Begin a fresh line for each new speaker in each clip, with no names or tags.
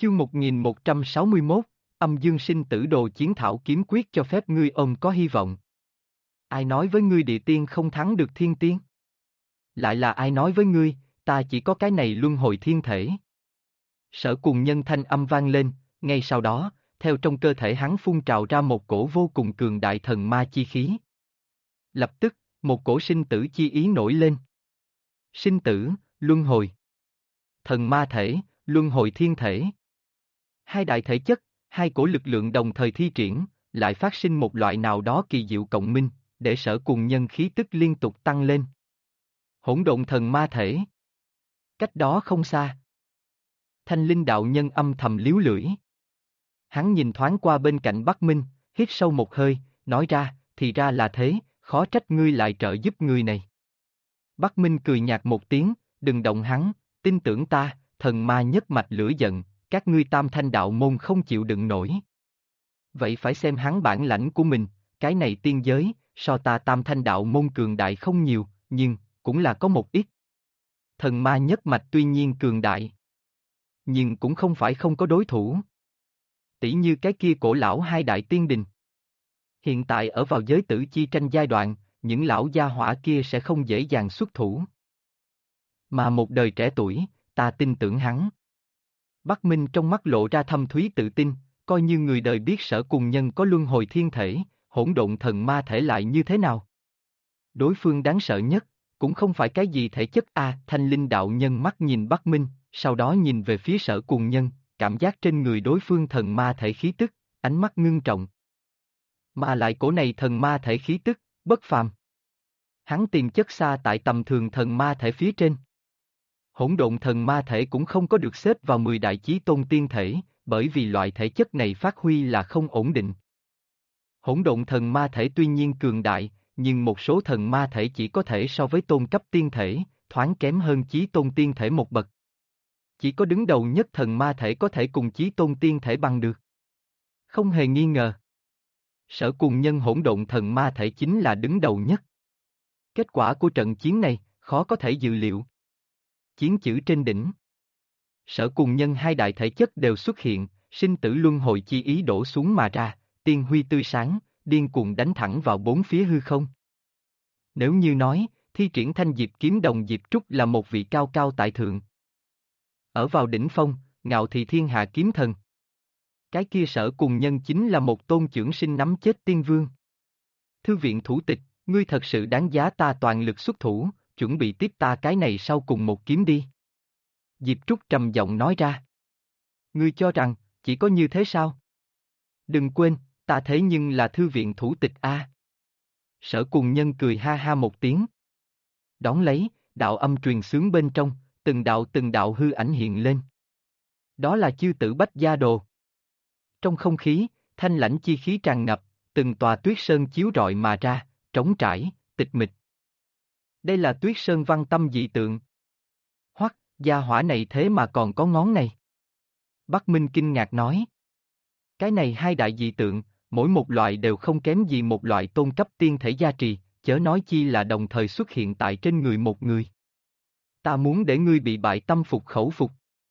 Chương 1161, âm dương sinh tử đồ chiến thảo kiếm quyết cho phép ngươi ôm có hy vọng. Ai nói với ngươi địa tiên không thắng được thiên tiên? Lại là ai nói với ngươi, ta chỉ có cái này luân hồi thiên thể? Sở Cùng Nhân thanh âm vang lên, ngay sau đó, theo trong cơ thể hắn phun trào ra một cổ vô cùng cường đại thần ma chi khí. Lập tức, một cổ sinh tử chi ý nổi lên. Sinh tử, luân hồi. Thần ma thể, luân hồi thiên thể. Hai đại thể chất, hai cổ lực lượng đồng thời thi triển, lại phát sinh một loại nào đó kỳ diệu cộng minh, để Sở Cùng Nhân khí tức liên tục tăng lên. Hỗn độn thần ma thể. Cách đó không xa. Thanh Linh đạo nhân âm thầm líu lưỡi. Hắn nhìn thoáng qua bên cạnh Bắc Minh, hít sâu một hơi, nói ra, thì ra là thế, khó trách ngươi lại trợ giúp người này. Bắc Minh cười nhạt một tiếng, đừng động hắn, tin tưởng ta, thần ma nhất mạch lửa giận, các ngươi tam thanh đạo môn không chịu đựng nổi. Vậy phải xem hắn bản lãnh của mình, cái này tiên giới, so ta tam thanh đạo môn cường đại không nhiều, nhưng, cũng là có một ít. Thần ma nhất mạch tuy nhiên cường đại, nhưng cũng không phải không có đối thủ. Tỷ như cái kia cổ lão hai đại tiên đình. Hiện tại ở vào giới tử chi tranh giai đoạn, những lão gia hỏa kia sẽ không dễ dàng xuất thủ. Mà một đời trẻ tuổi, ta tin tưởng hắn. Bắc Minh trong mắt lộ ra thâm thúy tự tin, coi như người đời biết Sở Cùng Nhân có luân hồi thiên thể, hỗn độn thần ma thể lại như thế nào. Đối phương đáng sợ nhất, cũng không phải cái gì thể chất Thanh Linh đạo nhân mắt nhìn Bắc Minh, sau đó nhìn về phía Sở Cùng Nhân, cảm giác trên người đối phương thần ma thể khí tức, ánh mắt ngưng trọng. Mà lại cổ này thần ma thể khí tức, bất phàm. Hắn tiềm chất xa tại tầm thường thần ma thể phía trên. Hỗn độn thần ma thể cũng không có được xếp vào 10 đại chí tôn tiên thể, bởi vì loại thể chất này phát huy là không ổn định. Hỗn độn thần ma thể tuy nhiên cường đại, nhưng một số thần ma thể chỉ có thể so với tôn cấp tiên thể, thoáng kém hơn chí tôn tiên thể một bậc. Chỉ có đứng đầu nhất thần ma thể có thể cùng chí tôn tiên thể bằng được. Không hề nghi ngờ. Sở Cùng Nhân hỗn độn thần ma thể chính là đứng đầu nhất. Kết quả của trận chiến này, khó có thể dự liệu. Chiến chữ trên đỉnh. Sở Cùng Nhân hai đại thể chất đều xuất hiện, sinh tử luân hồi chi ý đổ xuống mà ra, tiên huy tươi sáng, điên cuồng đánh thẳng vào bốn phía hư không. Nếu như nói, thi triển thanh diệp kiếm đồng diệp trúc là một vị cao cao tại thượng. Ở vào đỉnh phong, ngạo thị thiên hạ kiếm thần. Cái kia Sở Cùng Nhân chính là một tôn chưởng sinh nắm chết tiên vương. Thư viện thủ tịch, ngươi thật sự đáng giá ta toàn lực xuất thủ, chuẩn bị tiếp ta cái này sau cùng một kiếm đi. Diệp Trúc trầm giọng nói ra. Ngươi cho rằng, chỉ có như thế sao? Đừng quên, ta thế nhưng là thư viện thủ tịch a. Sở Cùng Nhân cười ha ha một tiếng. Đón lấy, đạo âm truyền xướng bên trong, từng đạo hư ảnh hiện lên. Đó là chư tử Bách Gia Đồ. Trong không khí, thanh lãnh chi khí tràn ngập, từng tòa tuyết sơn chiếu rọi mà ra, trống trải, tịch mịch. Đây là tuyết sơn văn tâm dị tượng. Hoắc, gia hỏa này thế mà còn có ngón này. Bắc Minh kinh ngạc nói. Cái này hai đại dị tượng, mỗi một loại đều không kém gì một loại tôn cấp tiên thể gia trì, chớ nói chi là đồng thời xuất hiện tại trên người một người. Ta muốn để ngươi bị bại tâm phục khẩu phục.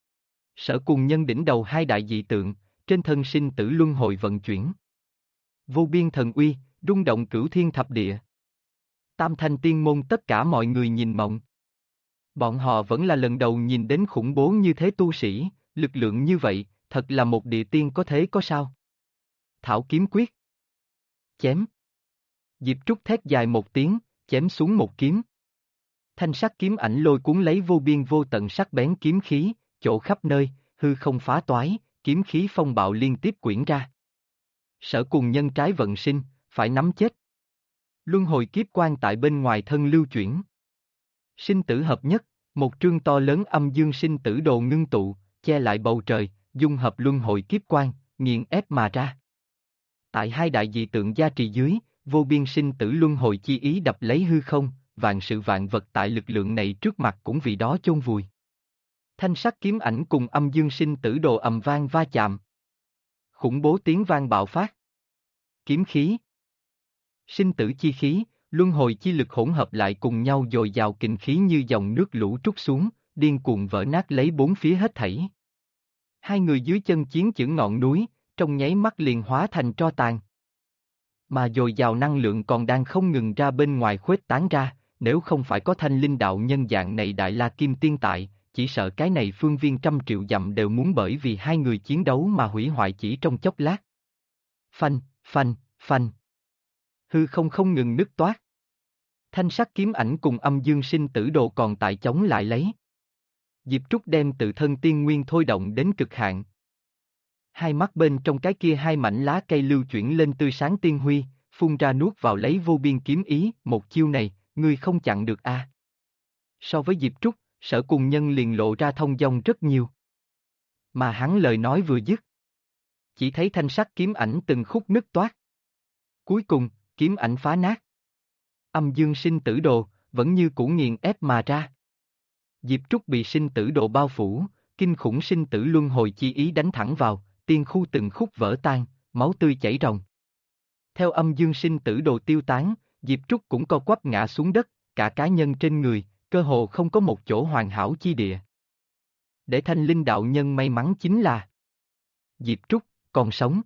Sở Cùng Nhân đỉnh đầu hai đại dị tượng, trên thân sinh tử luân hồi vận chuyển. Vô biên thần uy, rung động cửu thiên thập địa. Tam thanh tiên môn tất cả mọi người nhìn mộng. Bọn họ vẫn là lần đầu nhìn đến khủng bố như thế tu sĩ, lực lượng như vậy, thật là một địa tiên có thế có sao. Thảo kiếm quyết. Chém. Diệp Trúc thét dài một tiếng, chém xuống một kiếm. Thanh sắc kiếm ảnh lôi cuốn lấy vô biên vô tận sắc bén kiếm khí, chỗ khắp nơi, hư không phá toái, kiếm khí phong bạo liên tiếp quyển ra. Sở Cùng Nhân trái vận sinh, phải nắm chết. Luân hồi kiếp quan tại bên ngoài thân lưu chuyển. Sinh tử hợp nhất, một trương to lớn âm dương sinh tử đồ ngưng tụ, che lại bầu trời, dung hợp luân hồi kiếp quan, nghiền ép mà ra. Tại hai đại dị tượng gia trì dưới, vô biên sinh tử luân hồi chi ý đập lấy hư không, vạn sự vạn vật tại lực lượng này trước mặt cũng vì đó chôn vùi. Thanh sắc kiếm ảnh cùng âm dương sinh tử đồ ầm vang va chạm. Khủng bố tiếng vang bạo phát. Kiếm khí. Sinh tử chi khí, luân hồi chi lực hỗn hợp lại cùng nhau dồi dào kình khí như dòng nước lũ trút xuống, điên cuồng vỡ nát lấy bốn phía hết thảy. Hai người dưới chân chiến chưởng ngọn núi, trong nháy mắt liền hóa thành tro tàn. Mà dồi dào năng lượng còn đang không ngừng ra bên ngoài khuếch tán ra, nếu không phải có thanh linh đạo nhân dạng này Đại La Kim Tiên tại, chỉ sợ cái này phương viên 100 triệu dặm đều muốn bởi vì hai người chiến đấu mà hủy hoại chỉ trong chốc lát. Phanh, phanh, phanh. Hư không không ngừng nứt toát. Thanh sắc kiếm ảnh cùng âm dương sinh tử đồ còn tại chống lại lấy. Diệp Trúc đem tự thân tiên nguyên thôi động đến cực hạn. Hai mắt bên trong cái kia hai mảnh lá cây lưu chuyển lên tươi sáng tiên huy, phun ra nuốt vào lấy vô biên kiếm ý, một chiêu này, ngươi không chặn được a. So với Diệp Trúc, Sở Cùng Nhân liền lộ ra thông dong rất nhiều. Mà hắn lời nói vừa dứt, chỉ thấy thanh sắc kiếm ảnh từng khúc nứt toát. Cuối cùng, kiếm ảnh phá nát. Âm dương sinh tử đồ, vẫn như cũ nghiền ép mà ra. Diệp Trúc bị sinh tử độ bao phủ, kinh khủng sinh tử luân hồi chi ý đánh thẳng vào, tiên khu từng khúc vỡ tan, máu tươi chảy ròng. Theo âm dương sinh tử đồ tiêu tán, Diệp Trúc cũng co quắp ngã xuống đất, cả cá nhân trên người, cơ hồ không có một chỗ hoàn hảo chi địa. Để Thanh Linh đạo nhân may mắn chính là Diệp Trúc còn sống.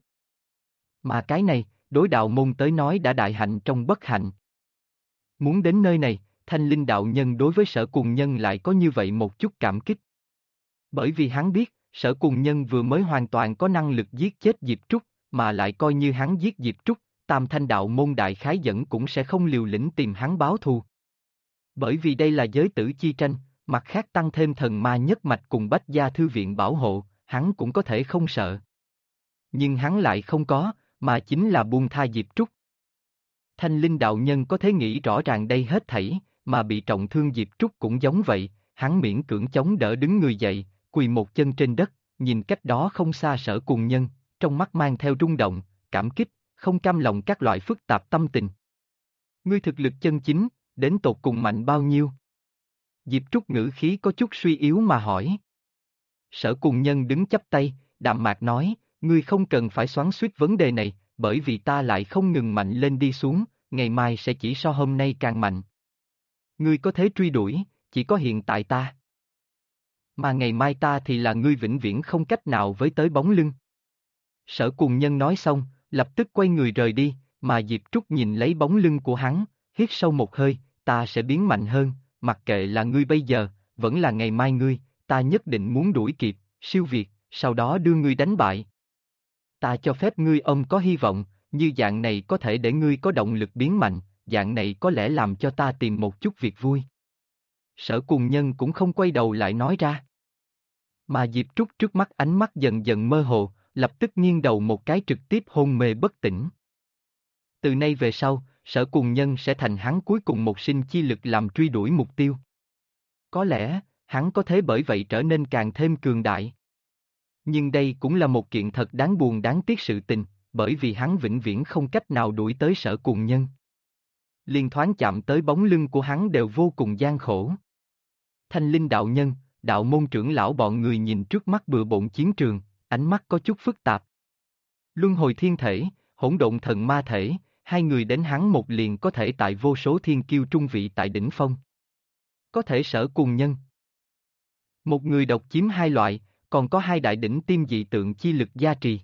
Mà cái này, đối đạo môn tới nói đã đại hạnh trong bất hạnh. Muốn đến nơi này, Thanh Linh đạo nhân đối với Sở Cùng Nhân lại có như vậy một chút cảm kích. Bởi vì hắn biết, Sở Cùng Nhân vừa mới hoàn toàn có năng lực giết chết Diệp Trúc, mà lại coi như hắn giết Diệp Trúc, Tam Thanh đạo môn đại khái dẫn cũng sẽ không liều lĩnh tìm hắn báo thù. Bởi vì đây là giới tử chi tranh, mặt khác tăng thêm thần ma nhất mạch cùng Bách Gia Thư viện bảo hộ, hắn cũng có thể không sợ. Nhưng hắn lại không có, mà chính là buông tha Diệp Trúc. Thanh Linh đạo nhân có thể nghĩ rõ ràng đây hết thảy, mà bị trọng thương Diệp Trúc cũng giống vậy, hắn miễn cưỡng chống đỡ đứng người dậy, quỳ một chân trên đất, nhìn cách đó không xa Sở Cùng Nhân, trong mắt mang theo rung động, cảm kích, không cam lòng các loại phức tạp tâm tình. Ngươi thực lực chân chính, đến tột cùng mạnh bao nhiêu? Diệp Trúc ngữ khí có chút suy yếu mà hỏi. Sở Cùng Nhân đứng chắp tay, đạm mạc nói, ngươi không cần phải xoắn xuýt vấn đề này, bởi vì ta lại không ngừng mạnh lên đi xuống, ngày mai sẽ chỉ so hôm nay càng mạnh. Ngươi có thể truy đuổi, chỉ có hiện tại ta. Mà ngày mai ta thì là ngươi vĩnh viễn không cách nào với tới bóng lưng. Sở Cùng Nhân nói xong, lập tức quay người rời đi, mà Diệp Trúc nhìn lấy bóng lưng của hắn, hít sâu một hơi, ta sẽ biến mạnh hơn, mặc kệ là ngươi bây giờ, vẫn là ngày mai ngươi, ta nhất định muốn đuổi kịp, siêu việt, sau đó đưa ngươi đánh bại. Ta cho phép ngươi có hy vọng, như dạng này có thể để ngươi có động lực biến mạnh, dạng này có lẽ làm cho ta tìm một chút việc vui. Sở Cùng Nhân cũng không quay đầu lại nói ra. Mà Diệp Trúc trước mắt ánh mắt dần dần mơ hồ, lập tức nghiêng đầu một cái trực tiếp hôn mê bất tỉnh. Từ nay về sau, Sở Cùng Nhân sẽ thành hắn cuối cùng một sinh chi lực làm truy đuổi mục tiêu. Có lẽ, hắn có thể bởi vậy trở nên càng thêm cường đại. Nhưng đây cũng là một kiện thật đáng buồn đáng tiếc sự tình, bởi vì hắn vĩnh viễn không cách nào đuổi tới Sở Cùng Nhân. Liên thoáng chạm tới bóng lưng của hắn đều vô cùng gian khổ. Thanh Linh đạo nhân, đạo môn trưởng lão bọn người nhìn trước mắt bừa bộn chiến trường, ánh mắt có chút phức tạp. Luân hồi thiên thể, hỗn độn thần ma thể, hai người đến hắn một liền có thể tại vô số thiên kiêu trung vị tại đỉnh phong. Có thể Sở Cùng Nhân. Một người độc chiếm hai loại, còn có hai đại đỉnh tiêm dị tượng chi lực gia trì.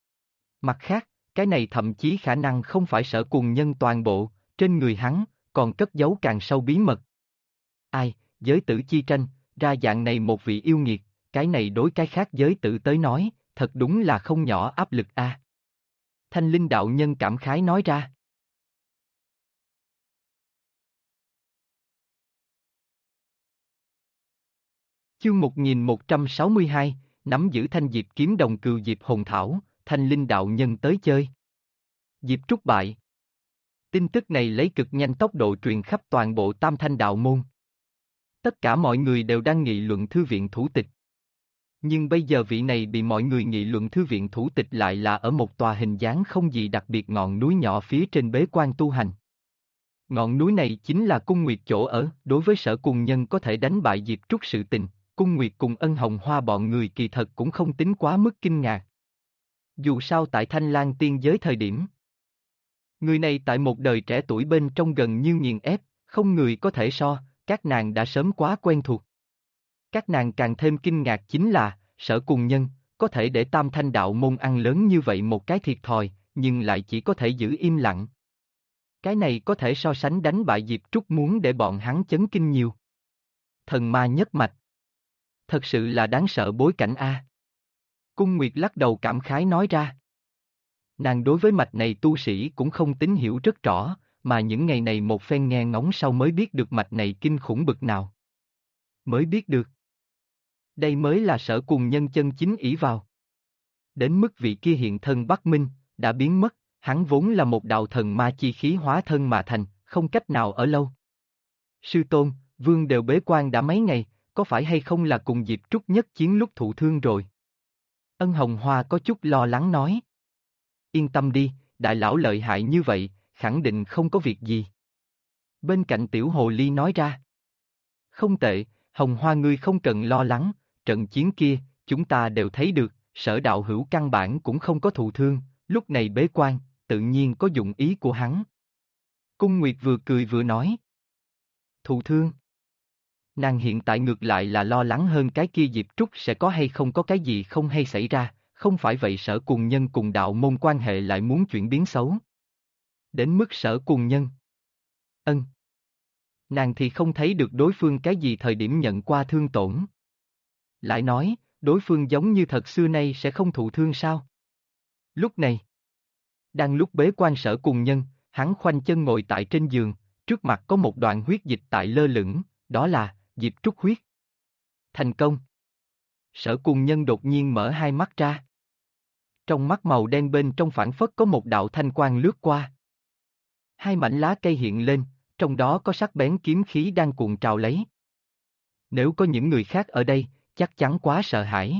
Mặt khác, cái này thậm chí khả năng không phải Sở Cùng Nhân toàn bộ, trên người hắn, còn cất giấu càng sâu bí mật. Ai, giới tử chi tranh, ra dạng này một vị yêu nghiệt, cái này đối cái khác giới tử tới nói, thật đúng là không nhỏ áp lực a. Thanh Linh đạo nhân cảm khái nói ra. Chương 1162, nắm giữ thanh diệp kiếm đồng cừu diệp hồn thảo, Thanh Linh đạo nhân tới chơi. Diệp Trúc bại. Tin tức này lấy cực nhanh tốc độ truyền khắp toàn bộ Tam Thanh đạo môn. Tất cả mọi người đều đang nghị luận thư viện thủ tịch. Nhưng bây giờ vị này bị mọi người nghị luận thư viện thủ tịch lại là ở một tòa hình dáng không gì đặc biệt ngọn núi nhỏ phía trên bế quan tu hành. Ngọn núi này chính là Cung Nguyệt chỗ ở, đối với Sở Cùng Nhân có thể đánh bại Diệp Trúc sự tình, Cung Nguyệt cùng Ân Hồng Hoa bọn người kỳ thật cũng không tính quá mức kinh ngạc. Dù sao tại Thanh Lang tiên giới thời điểm, người này tại một đời trẻ tuổi bên trong gần như nghiền ép, không người có thể so, các nàng đã sớm quá quen thuộc. Các nàng càng thêm kinh ngạc chính là, Sở Cùng Nhân, có thể để Tam Thanh đạo môn ăn lớn như vậy một cái thiệt thòi, nhưng lại chỉ có thể giữ im lặng. Cái này có thể so sánh đánh bại Diệp Trúc muốn để bọn hắn chấn kinh nhiều. Thần ma nhất mạch. Thật sự là đáng sợ bối cảnh a. Cung Nguyệt lắc đầu cảm khái nói ra. Nàng đối với mạch này tu sĩ cũng không tín hiểu rất rõ, mà những ngày này một phen nghe ngóng sau mới biết được mạch này kinh khủng bực nào. Mới biết được. Đây mới là Sở Cùng Nhân chân chính ỷ vào. Đến mức vị kia hiện thân Bắc Minh, đã biến mất, hắn vốn là một đạo thần ma chi khí hóa thân mà thành, không cách nào ở lâu. Sư tôn, vương đều bế quan đã mấy ngày, có phải hay không là cùng Diệp Trúc nhất chiến lúc thụ thương rồi? Ân Hồng Hoa có chút lo lắng nói. Yên tâm đi, đại lão lợi hại như vậy, khẳng định không có việc gì. Bên cạnh tiểu hồ ly nói ra. Không tệ, Hồng Hoa ngươi không cần lo lắng, trận chiến kia, chúng ta đều thấy được, Sở đạo hữu căn bản cũng không có thụ thương, lúc này bế quan, tự nhiên có dụng ý của hắn. Cung Nguyệt vừa cười vừa nói. Thụ thương. Nàng hiện tại ngược lại là lo lắng hơn cái kia Diệp Trúc sẽ có hay không có cái gì không hay xảy ra, không phải vậy Sở Cùng Nhân cùng đạo môn quan hệ lại muốn chuyển biến xấu. Đến mức Sở Cùng Nhân. Ân. Nàng thì không thấy được đối phương cái gì thời điểm nhận qua thương tổn. Lại nói, đối phương giống như thật xưa nay sẽ không thụ thương sao? Lúc này, đang lúc bế quan Sở Cùng Nhân, hắn khoanh chân ngồi tại trên giường, trước mặt có một đoạn huyết dịch tại lơ lửng, đó là Diệp Trúc huyết. Thành công. Sở Cùng Nhân đột nhiên mở hai mắt ra. Trong mắt màu đen bên trong phảng phất có một đạo thanh quang lướt qua. Hai mảnh lá cây hiện lên, trong đó có sắc bén kiếm khí đang cuộn trào lấy. Nếu có những người khác ở đây, chắc chắn quá sợ hãi.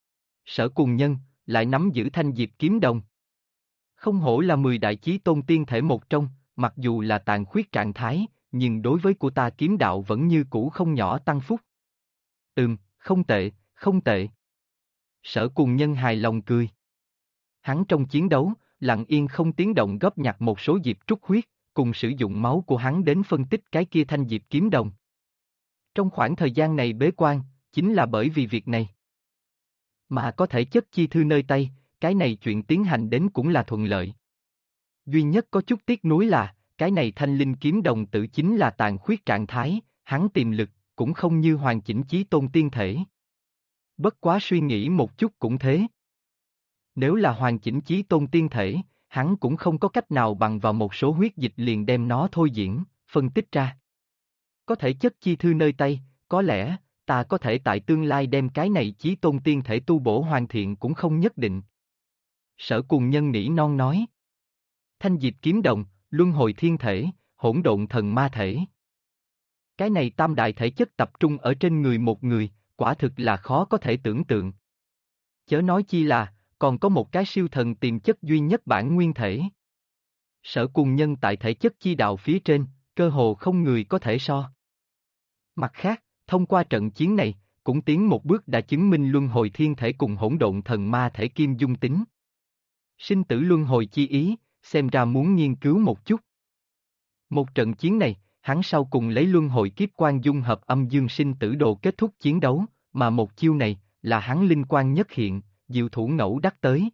Sở Cùng Nhân lại nắm giữ thanh diệp kiếm đồng. Không hổ là 10 đại chí tôn tiên thể một trong, mặc dù là tàn khuyết trạng thái, nhưng đối với của ta kiếm đạo vẫn như cũ không nhỏ tăng phúc. Không tệ, không tệ. Sở Cùng Nhân hài lòng cười. Hắn trong chiến đấu, lặng yên không tiếng động góp nhặt một số diệp trúc huyết, cùng sử dụng máu của hắn đến phân tích cái kia thanh diệp kiếm đồng. Trong khoảng thời gian này bế quan, chính là bởi vì việc này. Mà có thể chất chi thư nơi tay, cái này chuyện tiến hành đến cũng là thuận lợi. Duy nhất có chút tiếc nuối là, cái này thanh linh kiếm đồng tự chính là tàn khuyết trạng thái, hắn tiềm lực, cũng không như hoàn chỉnh chí tôn tiên thể. Bất quá suy nghĩ một chút cũng thế. Nếu là hoàn chỉnh chí tôn tiên thể, hắn cũng không có cách nào bằng vào một số huyết dịch liền đem nó thôi diễn, phân tích ra. Có thể chất chi thư nơi tay, có lẽ, ta có thể tại tương lai đem cái này chí tôn tiên thể tu bổ hoàn thiện cũng không nhất định. Sở Cùng Nhân nỉ non nói. Thanh diệp kiếm đồng, luân hồi thiên thể, hỗn độn thần ma thể. Cái này tam đại thể chất tập trung ở trên người một người, quả thực là khó có thể tưởng tượng. Chớ nói chi là, còn có một cái siêu thần tiềm chất duy nhất bản nguyên thể. Sở Cùng Nhân tại thể chất chi đạo phía trên, cơ hồ không người có thể so. Mặt khác, thông qua trận chiến này, cũng tiến một bước đã chứng minh luân hồi thiên thể cùng hỗn độn thần ma thể kim dung tính. Sinh tử luân hồi chi ý, xem ra muốn nghiên cứu một chút. Một trận chiến này, hắn sau cùng lấy luân hồi kiếp quan dung hợp âm dương sinh tử đồ kết thúc chiến đấu, mà một chiêu này, là hắn linh quan nhất hiện, diệu thủ ngẫu đắc tới.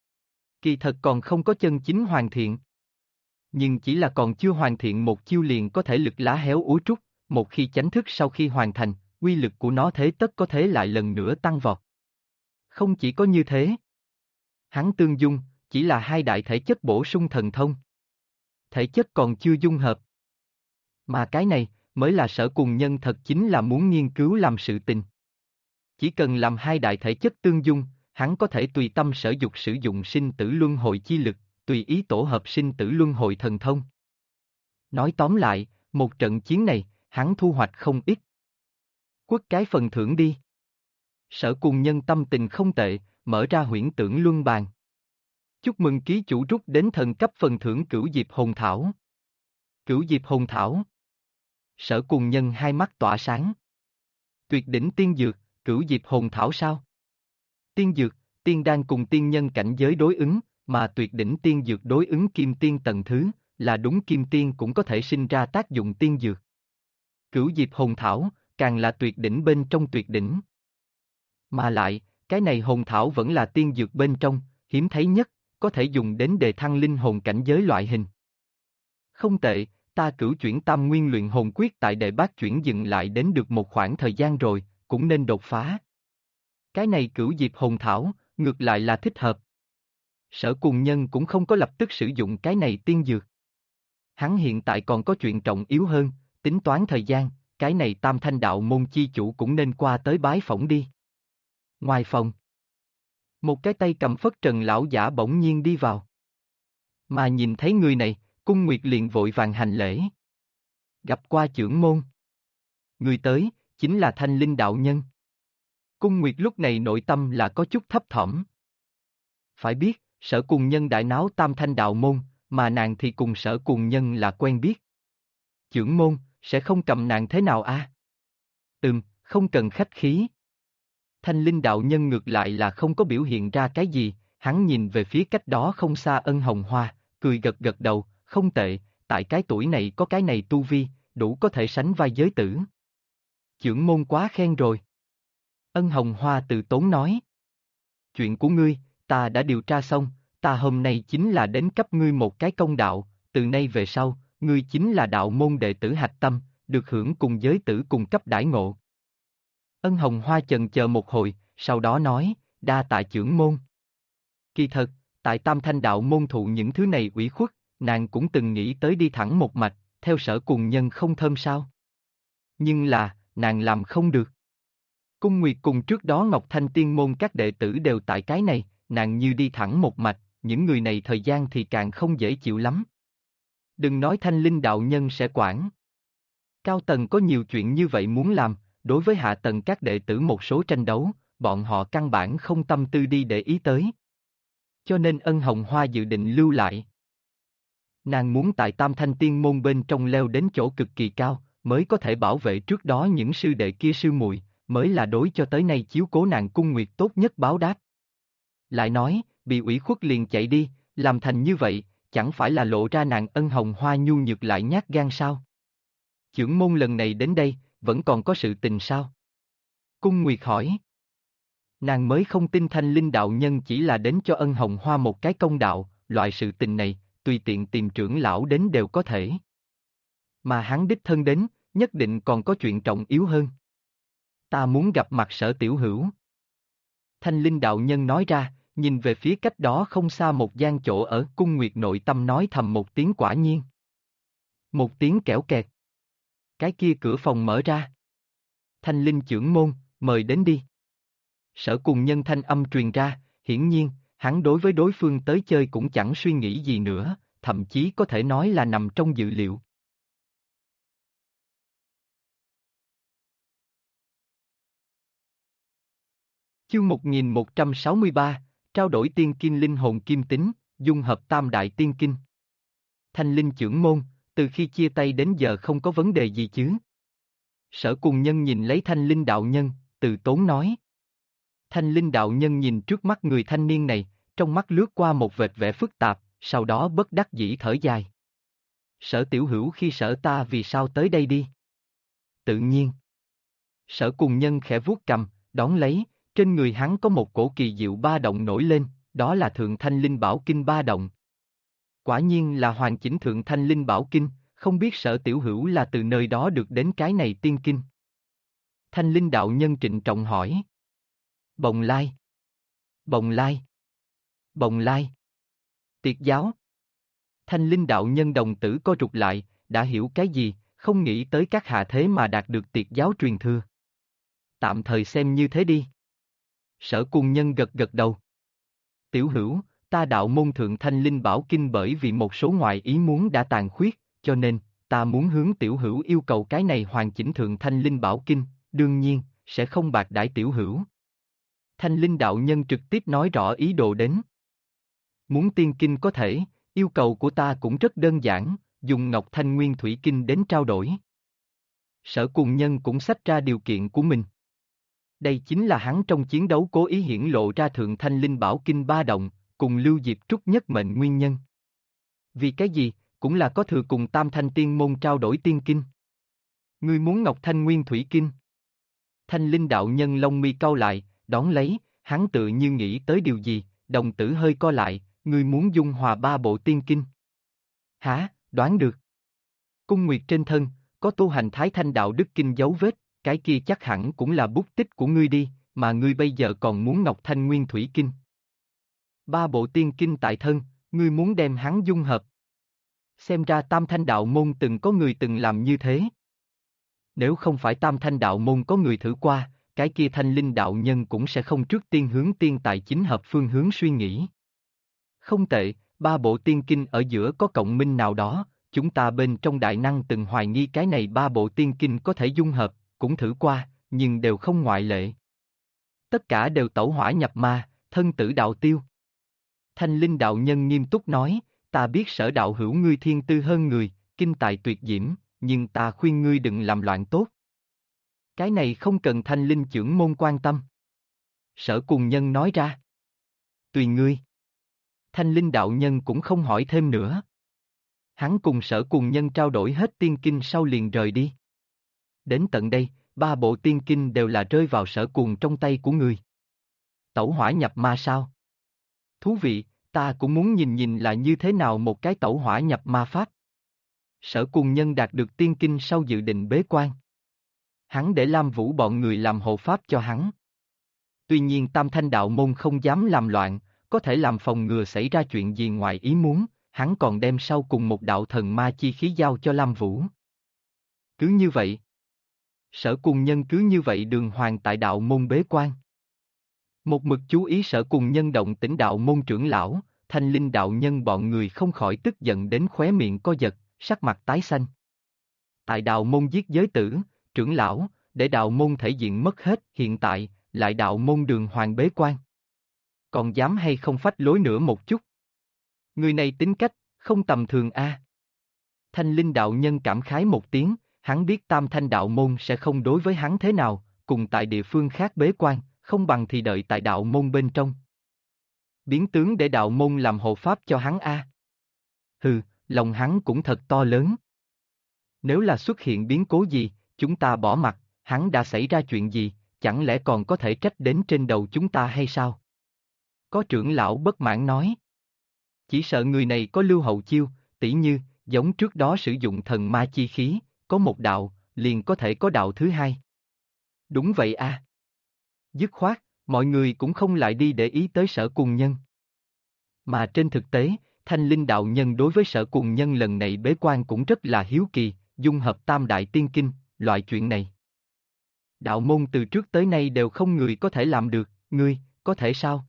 Kỳ thật còn không có chân chính hoàn thiện. Nhưng chỉ là còn chưa hoàn thiện một chiêu liền có thể lực lá héo úa trúc, một khi chánh thức sau khi hoàn thành, uy lực của nó thế tất có thể lại lần nữa tăng vọt. Không chỉ có như thế. Hắn tương dung, chỉ là hai đại thể chất bổ sung thần thông. Thể chất còn chưa dung hợp. Mà cái này, mới là Sở Cùng Nhân thật chính là muốn nghiên cứu làm sự tình. Chỉ cần làm hai đại thể chất tương dung, hắn có thể tùy tâm sở dục sử dụng sinh tử luân hồi chi lực, tùy ý tổ hợp sinh tử luân hồi thần thông. Nói tóm lại, một trận chiến này, hắn thu hoạch không ít. Quất cái phần thưởng đi. Sở Cùng Nhân tâm tình không tệ, mở ra huyễn tưởng luân bàn. Chúc mừng ký chủ rút đến thần cấp phần thưởng Cửu Diệp Hồn Thảo. Cửu Diệp Hồn Thảo. Sở Cùng Nhân hai mắt tỏa sáng. Tuyệt đỉnh tiên dược, Cửu Diệp Hồn Thảo sao? Tiên dược, tiên đan cùng tiên nhân cảnh giới đối ứng, mà tuyệt đỉnh tiên dược đối ứng kim tiên tầng thứ, là đúng kim tiên cũng có thể sinh ra tác dụng tiên dược. Cửu Diệp Hồn Thảo, càng là tuyệt đỉnh bên trong tuyệt đỉnh. Mà lại, Cái này hồn thảo vẫn là tiên dược bên trong, hiếm thấy nhất, có thể dùng đến đề thăng linh hồn cảnh giới loại hình. Không tệ, ta cửu chuyển tam nguyên luyện hồn quyết tại đệ bát chuyển dừng lại đến được một khoảng thời gian rồi, cũng nên đột phá. Cái này cửu diệp hồn thảo, ngược lại là thích hợp. Sở Cùng Nhân cũng không có lập tức sử dụng cái này tiên dược. Hắn hiện tại còn có chuyện trọng yếu hơn, tính toán thời gian, cái này Tam Thanh đạo môn chi chủ cũng nên qua tới bái phỏng đi. Ngoài phòng, một cái tay cầm phất trần lão giả bỗng nhiên đi vào. Mà nhìn thấy người này, Cung Nguyệt liền vội vàng hành lễ. Gặp qua chưởng môn. Người tới, chính là Thanh Linh đạo nhân. Cung Nguyệt lúc này nội tâm là có chút thấp thỏm. Phải biết, Sở Cùng Nhân đại náo Tam Thanh đạo môn, mà nàng thì cùng Sở Cùng Nhân là quen biết. Chưởng môn, sẽ không cầm nàng thế nào a? Không cần khách khí. Thanh Linh đạo nhân ngược lại là không có biểu hiện ra cái gì, hắn nhìn về phía cách đó không xa Ân Hồng Hoa, cười gật gật đầu, không tệ, tại cái tuổi này có cái này tu vi, đủ có thể sánh vai giới tử. Chưởng môn quá khen rồi. Ân Hồng Hoa từ tốn nói. Chuyện của ngươi, ta đã điều tra xong, ta hôm nay chính là đến cấp ngươi một cái công đạo, từ nay về sau, ngươi chính là đạo môn đệ tử hạch tâm, được hưởng cùng giới tử cùng cấp đãi ngộ. Ân Hồng Hoa chần chờ một hồi, sau đó nói, đa tạ chưởng môn. Kỳ thật, tại Tam Thanh đạo môn thụ những thứ này ủy khuất, nàng cũng từng nghĩ tới đi thẳng một mạch, theo Sở Cùng Nhân không thơm sao. Nhưng là, nàng làm không được. Cung Nguyệt cùng trước đó Ngọc Thanh Tiên môn các đệ tử đều tại cái này, nàng như đi thẳng một mạch, những người này thời gian thì càng không dễ chịu lắm. Đừng nói Thanh Linh đạo nhân sẽ quản. Cao tầng có nhiều chuyện như vậy muốn làm, đối với hạ tầng các đệ tử một số tranh đấu, bọn họ căn bản không tâm tư đi để ý tới. Cho nên Ân Hồng Hoa dự định lưu lại. Nàng muốn tại Tam Thanh Tiên môn bên trong leo đến chỗ cực kỳ cao, mới có thể bảo vệ trước đó những sư đệ kia sư muội, mới là đối cho tới nay chiếu cố nàng Cung Nguyệt tốt nhất báo đáp. Lại nói, bị ủy khuất liền chạy đi, làm thành như vậy, chẳng phải là lộ ra nàng Ân Hồng Hoa nhu nhược lại nhát gan sao? Chưởng môn lần này đến đây, vẫn còn có sự tình sao? Cung Nguyệt hỏi. Nàng mới không tin Thanh Linh đạo nhân chỉ là đến cho Ân Hồng Hoa một cái công đạo, loại sự tình này, tùy tiện tìm trưởng lão đến đều có thể. Mà hắn đích thân đến, nhất định còn có chuyện trọng yếu hơn. Ta muốn gặp mặt Sở tiểu hữu. Thanh Linh đạo nhân nói ra, nhìn về phía cách đó không xa một gian chỗ ở, Cung Nguyệt nội tâm nói thầm một tiếng quả nhiên. Một tiếng kẽo kẹt. Cái kia cửa phòng mở ra. Thanh Linh chưởng môn, mời đến đi. Sở Cùng Nhân thanh âm truyền ra, hiển nhiên, hắn đối với đối phương tới chơi cũng chẳng suy nghĩ gì nữa, thậm chí có thể nói là nằm trong dự liệu. Chương 1163, trao đổi tiên kim linh hồn kim tính, dung hợp tam đại tiên kinh. Thanh Linh chưởng môn, từ khi chia tay đến giờ không có vấn đề gì chứ? Sở Cùng Nhân nhìn lấy Thanh Linh đạo nhân, từ tốn nói. Thanh Linh đạo nhân nhìn trước mắt người thanh niên này, trong mắt lướt qua một vệt vẻ phức tạp, sau đó bất đắc dĩ thở dài. Sở tiểu hữu khi sở ta vì sao tới đây đi? Tự nhiên. Sở Cùng Nhân khẽ vuốt cầm, đón lấy, trên người hắn có một cổ kỳ diệu ba động nổi lên, đó là Thượng Thanh Linh Bảo Kinh ba động. Quả nhiên là hoàn chỉnh Thượng Thanh Linh Bảo Kinh, không biết Sở tiểu hữu là từ nơi đó được đến cái này tiên kinh. Thanh Linh đạo nhân trịnh trọng hỏi. Bồng Lai. Bồng Lai. Bồng Lai. Tiệt giáo. Thanh Linh đạo nhân đồng tử co rụt lại, đã hiểu cái gì, không nghĩ tới các hạ thế mà đạt được tiệt giáo truyền thừa. Tạm thời xem như thế đi. Sở Cùng Nhân gật gật đầu. Tiểu hữu, ta đạo môn Thượng Thanh Linh Bảo Kinh bởi vì một số ngoại ý muốn đã tàn khuyết, cho nên, ta muốn hướng tiểu hữu yêu cầu cái này hoàn chỉnh Thượng Thanh Linh Bảo Kinh, đương nhiên, sẽ không bạc đãi tiểu hữu. Thanh Linh đạo nhân trực tiếp nói rõ ý đồ đến. Muốn tiên kinh có thể, yêu cầu của ta cũng rất đơn giản, dùng Ngọc Thanh Nguyên Thủy Kinh đến trao đổi. Sở Cùng Nhân cũng xách ra điều kiện của mình. Đây chính là hắn trong chiến đấu cố ý hiển lộ ra Thượng Thanh Linh Bảo Kinh ba động, cùng Lưu Diệp Trúc nhất mệnh nguyên nhân. Vì cái gì, cũng là có thừa cùng Tam Thanh Tiên môn trao đổi tiên kinh. Ngươi muốn Ngọc Thanh Nguyên Thủy Kinh? Thanh Linh đạo nhân lông mi cau lại, đón lấy, Hắn tự như nghĩ tới điều gì, đồng tử hơi co lại, ngươi muốn dung hòa ba bộ tiên kinh. Hả, đoán được. Cung nguyệt trên thân, có tu hành Thái Thanh đạo đức kinh dấu vết, cái kia chắc hẳn cũng là bút tích của ngươi đi, mà ngươi bây giờ còn muốn Ngọc Thanh Nguyên Thủy Kinh. Ba bộ tiên kinh tại thân, ngươi muốn đem hắn dung hợp. Xem ra Tam Thanh đạo môn từng có người từng làm như thế. Nếu không phải Tam Thanh đạo môn có người thử qua, cái kia Thanh Linh đạo nhân cũng sẽ không trước tiên hướng tiên tài chính hợp phương hướng suy nghĩ. Không tệ, ba bộ tiên kinh ở giữa có cộng minh nào đó, chúng ta bên trong đại năng từng hoài nghi cái này ba bộ tiên kinh có thể dung hợp, cũng thử qua, nhưng đều không ngoại lệ. Tất cả đều tẩu hỏa nhập ma, thân tử đạo tiêu. Thanh Linh đạo nhân nghiêm túc nói, ta biết Sở đạo hữu ngươi thiên tư hơn người, kinh tài tuyệt diễm, nhưng ta khuyên ngươi đừng làm loạn tốt. Cái này không cần Thanh Linh chưởng môn quan tâm. Sở Cùng Nhân nói ra. Tùy ngươi. Thanh Linh đạo nhân cũng không hỏi thêm nữa. Hắn cùng Sở Cùng Nhân trao đổi hết tiên kinh sau liền rời đi. Đến tận đây, ba bộ tiên kinh đều là rơi vào Sở Cùng trong tay của người. Tẩu hỏa nhập ma sao? Thú vị, ta cũng muốn nhìn nhìn là như thế nào một cái tẩu hỏa nhập ma pháp. Sở Cùng Nhân đạt được tiên kinh sau dự định bế quan. Hắn để Lam Vũ bọn người làm hộ pháp cho hắn. Tuy nhiên Tam Thanh đạo môn không dám làm loạn, có thể làm phòng ngừa xảy ra chuyện gì ngoài ý muốn, hắn còn đem sau cùng một đạo thần ma chi khí giao cho Lam Vũ. Cứ như vậy. Sở Cùng Nhân cứ như vậy đường hoàng tại đạo môn bế quan. Một mực chú ý Sở Cùng Nhân động tĩnh đạo môn trưởng lão, Thanh Linh đạo nhân bọn người không khỏi tức giận đến khóe miệng co giật, sắc mặt tái xanh. Tại đạo môn giết giới tử, trưởng lão, để đạo môn thể diện mất hết, hiện tại, lại đạo môn đường hoàng bế quan. Còn dám hay không phách lối nữa một chút. Người này tính cách, không tầm thường a. Thanh Linh đạo nhân cảm khái một tiếng, hắn biết Tam Thanh đạo môn sẽ không đối với hắn thế nào, cùng tại địa phương khác bế quan, không bằng thì đợi tại đạo môn bên trong. Biến tướng để đạo môn làm hộ pháp cho hắn a. Hừ, lòng hắn cũng thật to lớn. Nếu là xuất hiện biến cố gì, chúng ta bỏ mặc, hắn đã xảy ra chuyện gì, chẳng lẽ còn có thể trách đến trên đầu chúng ta hay sao? Có trưởng lão bất mãn nói. Chỉ sợ người này có lưu hậu chiêu, tỉ như, giống trước đó sử dụng thần ma chi khí, có một đạo, liền có thể có đạo thứ hai. Đúng vậy a. Dứt khoát, mọi người cũng không lại đi để ý tới Sở Cùng Nhân. Mà trên thực tế, Thanh Linh đạo nhân đối với Sở Cùng Nhân lần này bế quan cũng rất là hiếu kỳ, dung hợp tam đại tiên kinh, loại chuyện này. Đạo môn từ trước tới nay đều không người có thể làm được, ngươi, có thể sao?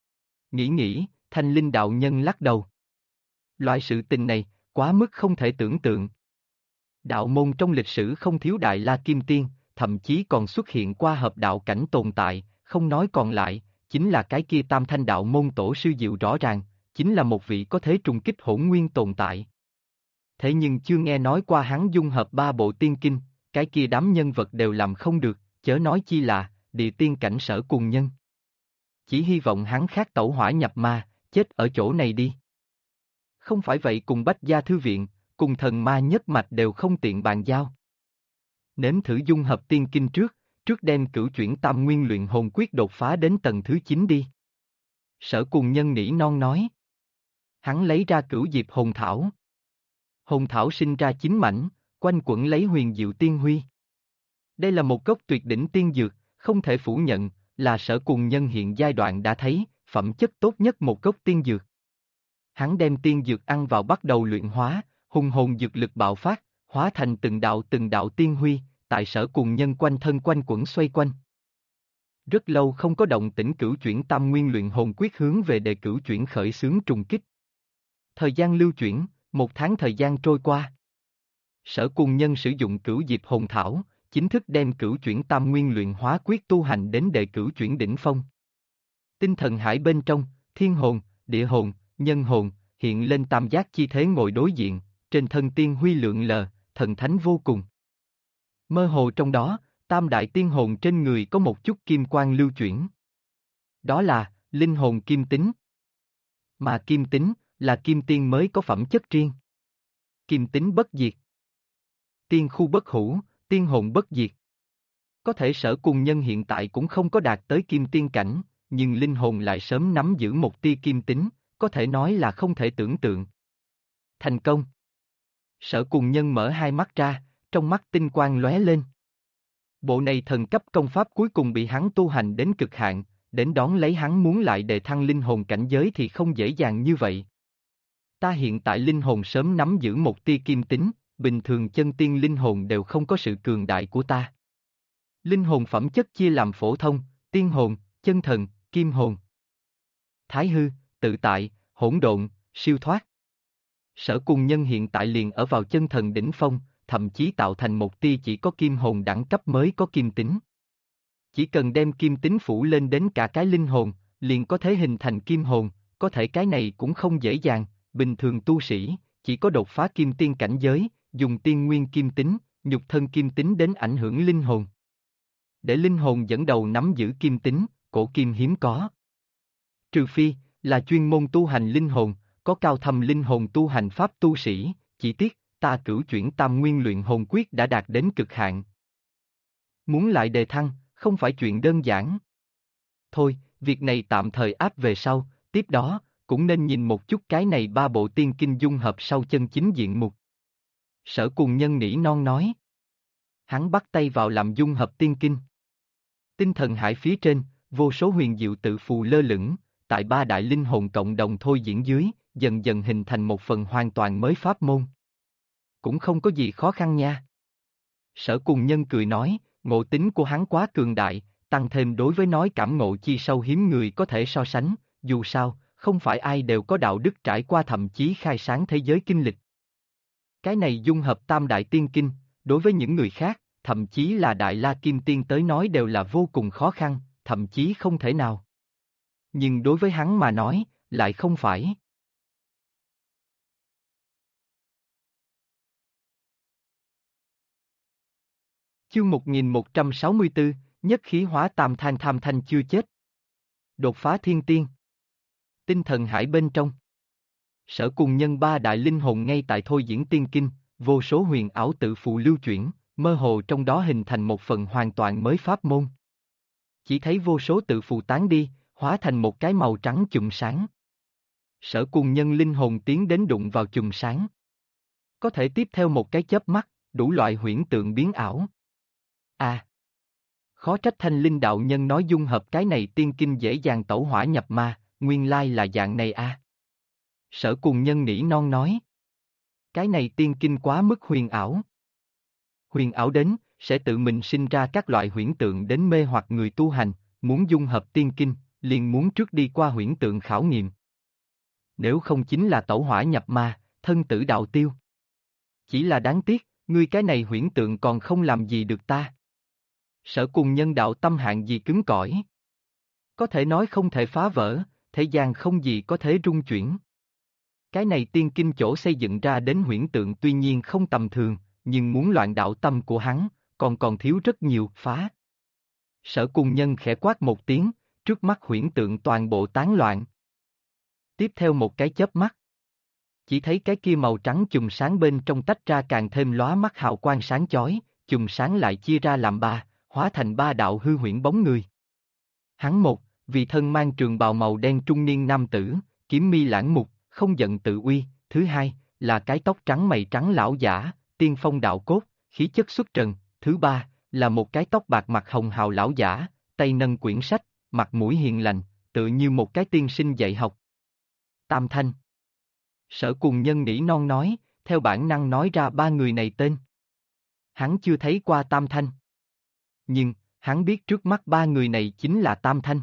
Nghĩ, Thanh Linh đạo nhân lắc đầu. Loại sự tình này, quá mức không thể tưởng tượng. Đạo môn trong lịch sử không thiếu đại la kim tiên, thậm chí còn xuất hiện qua hợp đạo cảnh tồn tại, không nói còn lại, chính là cái kia Tam Thanh đạo môn tổ sư Diệu rõ ràng, chính là một vị có thể trùng kích hỗn nguyên tồn tại. Thế nhưng chưa nghe nói qua hắn dung hợp ba bộ tiên kinh, cái kia đám nhân vật đều làm không được, chớ nói chi là, địa tiên cảnh Sở Cùng Nhân. Chỉ hy vọng hắn khác tẩu hỏa nhập ma, chết ở chỗ này đi. Không phải vậy cùng Bách Gia Thư Viện, cùng thần ma nhất mạch đều không tiện bàn giao. Nếm thử dung hợp tiên kinh trước đem cửu chuyển tam nguyên luyện hồn quyết đột phá đến tầng thứ 9 đi. Sở Cùng Nhân nỉ non nói. Hắn lấy ra cửu diệp hồn thảo. Hồn thảo sinh ra 9 mảnh, quanh quẩn lấy huyền diệu tiên huy. Đây là một gốc tuyệt đỉnh tiên dược, không thể phủ nhận, là Sở Cùng Nhân hiện giai đoạn đã thấy, phẩm chất tốt nhất một gốc tiên dược. Hắn đem tiên dược ăn vào bắt đầu luyện hóa, hùng hồn dược lực bạo phát, hóa thành từng đạo tiên huy, tại Sở Cùng Nhân quanh thân quanh quẩn xoay quanh. Rất lâu không có động tĩnh cửu chuyển tam nguyên luyện hồn quyết hướng về đề cửu chuyển khởi xướng trùng kích. Thời gian lưu chuyển, 1 tháng thời gian trôi qua. Sở Cùng Nhân sử dụng cửu diệp hồn thảo, chính thức đem cửu chuyển tam nguyên luyện hóa quyết tu hành đến đề cửu chuyển đỉnh phong. Tinh thần hải bên trong, thiên hồn, địa hồn, nhân hồn, hiện lên tam giác chi thế ngồi đối diện, trên thân tiên huy lượng lờ, thần thánh vô cùng. Mơ hồ trong đó, tam đại tiên hồn trên người có một chút kim quang lưu chuyển. Đó là, linh hồn kim tính. Mà kim tính, là kim tiên mới có phẩm chất riêng. Kim tính bất diệt. Tiên khu bất hủ, tiên hồn bất diệt. Có thể Sở Cùng Nhân hiện tại cũng không có đạt tới kim tiên cảnh, nhưng linh hồn lại sớm nắm giữ một tia kim tính, có thể nói là không thể tưởng tượng. Thành công. Sở Cùng Nhân mở hai mắt ra, trong mắt tinh quang lóe lên. Bộ này thần cấp công pháp cuối cùng bị hắn tu hành đến cực hạn, đến đón lấy hắn muốn lại đề thăng linh hồn cảnh giới thì không dễ dàng như vậy. Ta hiện tại linh hồn sớm nắm giữ một tia kim tính, bình thường chân tiên linh hồn đều không có sự cường đại của ta. Linh hồn phẩm chất chia làm phổ thông, tiên hồn, chân thần, kim hồn, thái hư, tự tại, hỗn độn, siêu thoát. Sở Cùng Nhân hiện tại liền ở vào chân thần đỉnh phong, thậm chí tạo thành một tia chỉ có kim hồn đẳng cấp mới có kim tính. Chỉ cần đem kim tính phủ lên đến cả cái linh hồn, liền có thể hình thành kim hồn, có thể cái này cũng không dễ dàng, bình thường tu sĩ, chỉ có đột phá kim tiên cảnh giới, dùng tiên nguyên kim tính, nhục thân kim tính đến ảnh hưởng linh hồn. Để linh hồn dẫn đầu nắm giữ kim tính, cổ kim hiếm có. Trừ phi, là chuyên môn tu hành linh hồn, có cao thâm linh hồn tu hành pháp tu sĩ, chỉ tiếc, ta cửu chuyển tam nguyên luyện hồn quyết đã đạt đến cực hạn. Muốn lại đề thăng, không phải chuyện đơn giản. Thôi, việc này tạm thời áp về sau, tiếp đó, cũng nên nhìn một chút cái này ba bộ tiên kinh dung hợp sau chân chính diện mục. Sở Cùng Nhân nỉ non nói. Hắn bắt tay vào làm dung hợp tiên kinh. Tinh thần hải phía trên, vô số huyền diệu tự phù lơ lửng, tại ba đại linh hồn cộng đồng thôi diễn dưới, dần dần hình thành một phần hoàn toàn mới pháp môn. Cũng không có gì khó khăn nha. Sở Cùng Nhân cười nói, ngộ tính của hắn quá cường đại, tăng thêm đối với nói cảm ngộ chi sâu hiếm người có thể so sánh, dù sao, không phải ai đều có đạo đức trải qua thậm chí khai sáng thế giới kinh lịch. Cái này dung hợp tam đại tiên kinh, đối với những người khác, thậm chí là đại la kim tiên tới nói đều là vô cùng khó khăn, thậm chí không thể nào. Nhưng đối với hắn mà nói, lại không phải. Chương 1164, nhất khí hóa tam thanh tham thanh chưa chết. Đột phá thiên tiên. Tinh thần hải bên trong. Sở Cùng Nhân ba đại linh hồn ngay tại thôi diễn tiên kinh, vô số huyền ảo tự phụ lưu chuyển, mơ hồ trong đó hình thành một phần hoàn toàn mới pháp môn. Chỉ thấy vô số tự phụ tán đi, hóa thành một cái màu trắng chùm sáng. Sở Cùng Nhân linh hồn tiến đến đụng vào chùm sáng. Có thể tiếp theo một cái chớp mắt, đủ loại huyễn tượng biến ảo. À! Khó trách Thanh Linh đạo nhân nói dung hợp cái này tiên kinh dễ dàng tẩu hỏa nhập ma, nguyên lai là dạng này à. Sở Cùng Nhân nỉ non nói. Cái này tiên kinh quá mức huyền ảo. Huyền ảo đến, sẽ tự mình sinh ra các loại huyễn tượng đến mê hoặc người tu hành, muốn dung hợp tiên kinh, liền muốn trước đi qua huyễn tượng khảo nghiệm. Nếu không chính là tẩu hỏa nhập ma, thân tử đạo tiêu. Chỉ là đáng tiếc, ngươi cái này huyễn tượng còn không làm gì được ta. Sở Cùng Nhân đạo tâm hạng gì cứng cỏi. Có thể nói không thể phá vỡ, thế gian không gì có thể rung chuyển. Cái này tiên kinh chỗ xây dựng ra đến huyễn tượng tuy nhiên không tầm thường, nhưng muốn loạn đạo tâm của hắn, còn thiếu rất nhiều, phá. Sở Cùng Nhân khẽ quát một tiếng, trước mắt huyễn tượng toàn bộ tán loạn. Tiếp theo một cái chớp mắt. Chỉ thấy cái kia màu trắng chùm sáng bên trong tách ra càng thêm lóa mắt hào quang sáng chói, chùm sáng lại chia ra làm ba, hóa thành ba đạo hư huyễn bóng người. Hắn một, vì thân mang trường bào màu đen trung niên nam tử, kiếm mi lãng mục, không giận tự uy, thứ hai, là cái tóc trắng mày trắng lão giả, tiên phong đạo cốt, khí chất xuất trần, thứ ba, là một cái tóc bạc mặt hồng hào lão giả, tay nâng quyển sách, mặt mũi hiền lành, tựa như một cái tiên sinh dạy học. Tam Thanh. Sở Cùng Nhân nỉ non nói, theo bản năng nói ra ba người này tên. Hắn chưa thấy qua Tam Thanh. Nhưng, hắn biết trước mắt ba người này chính là Tam Thanh.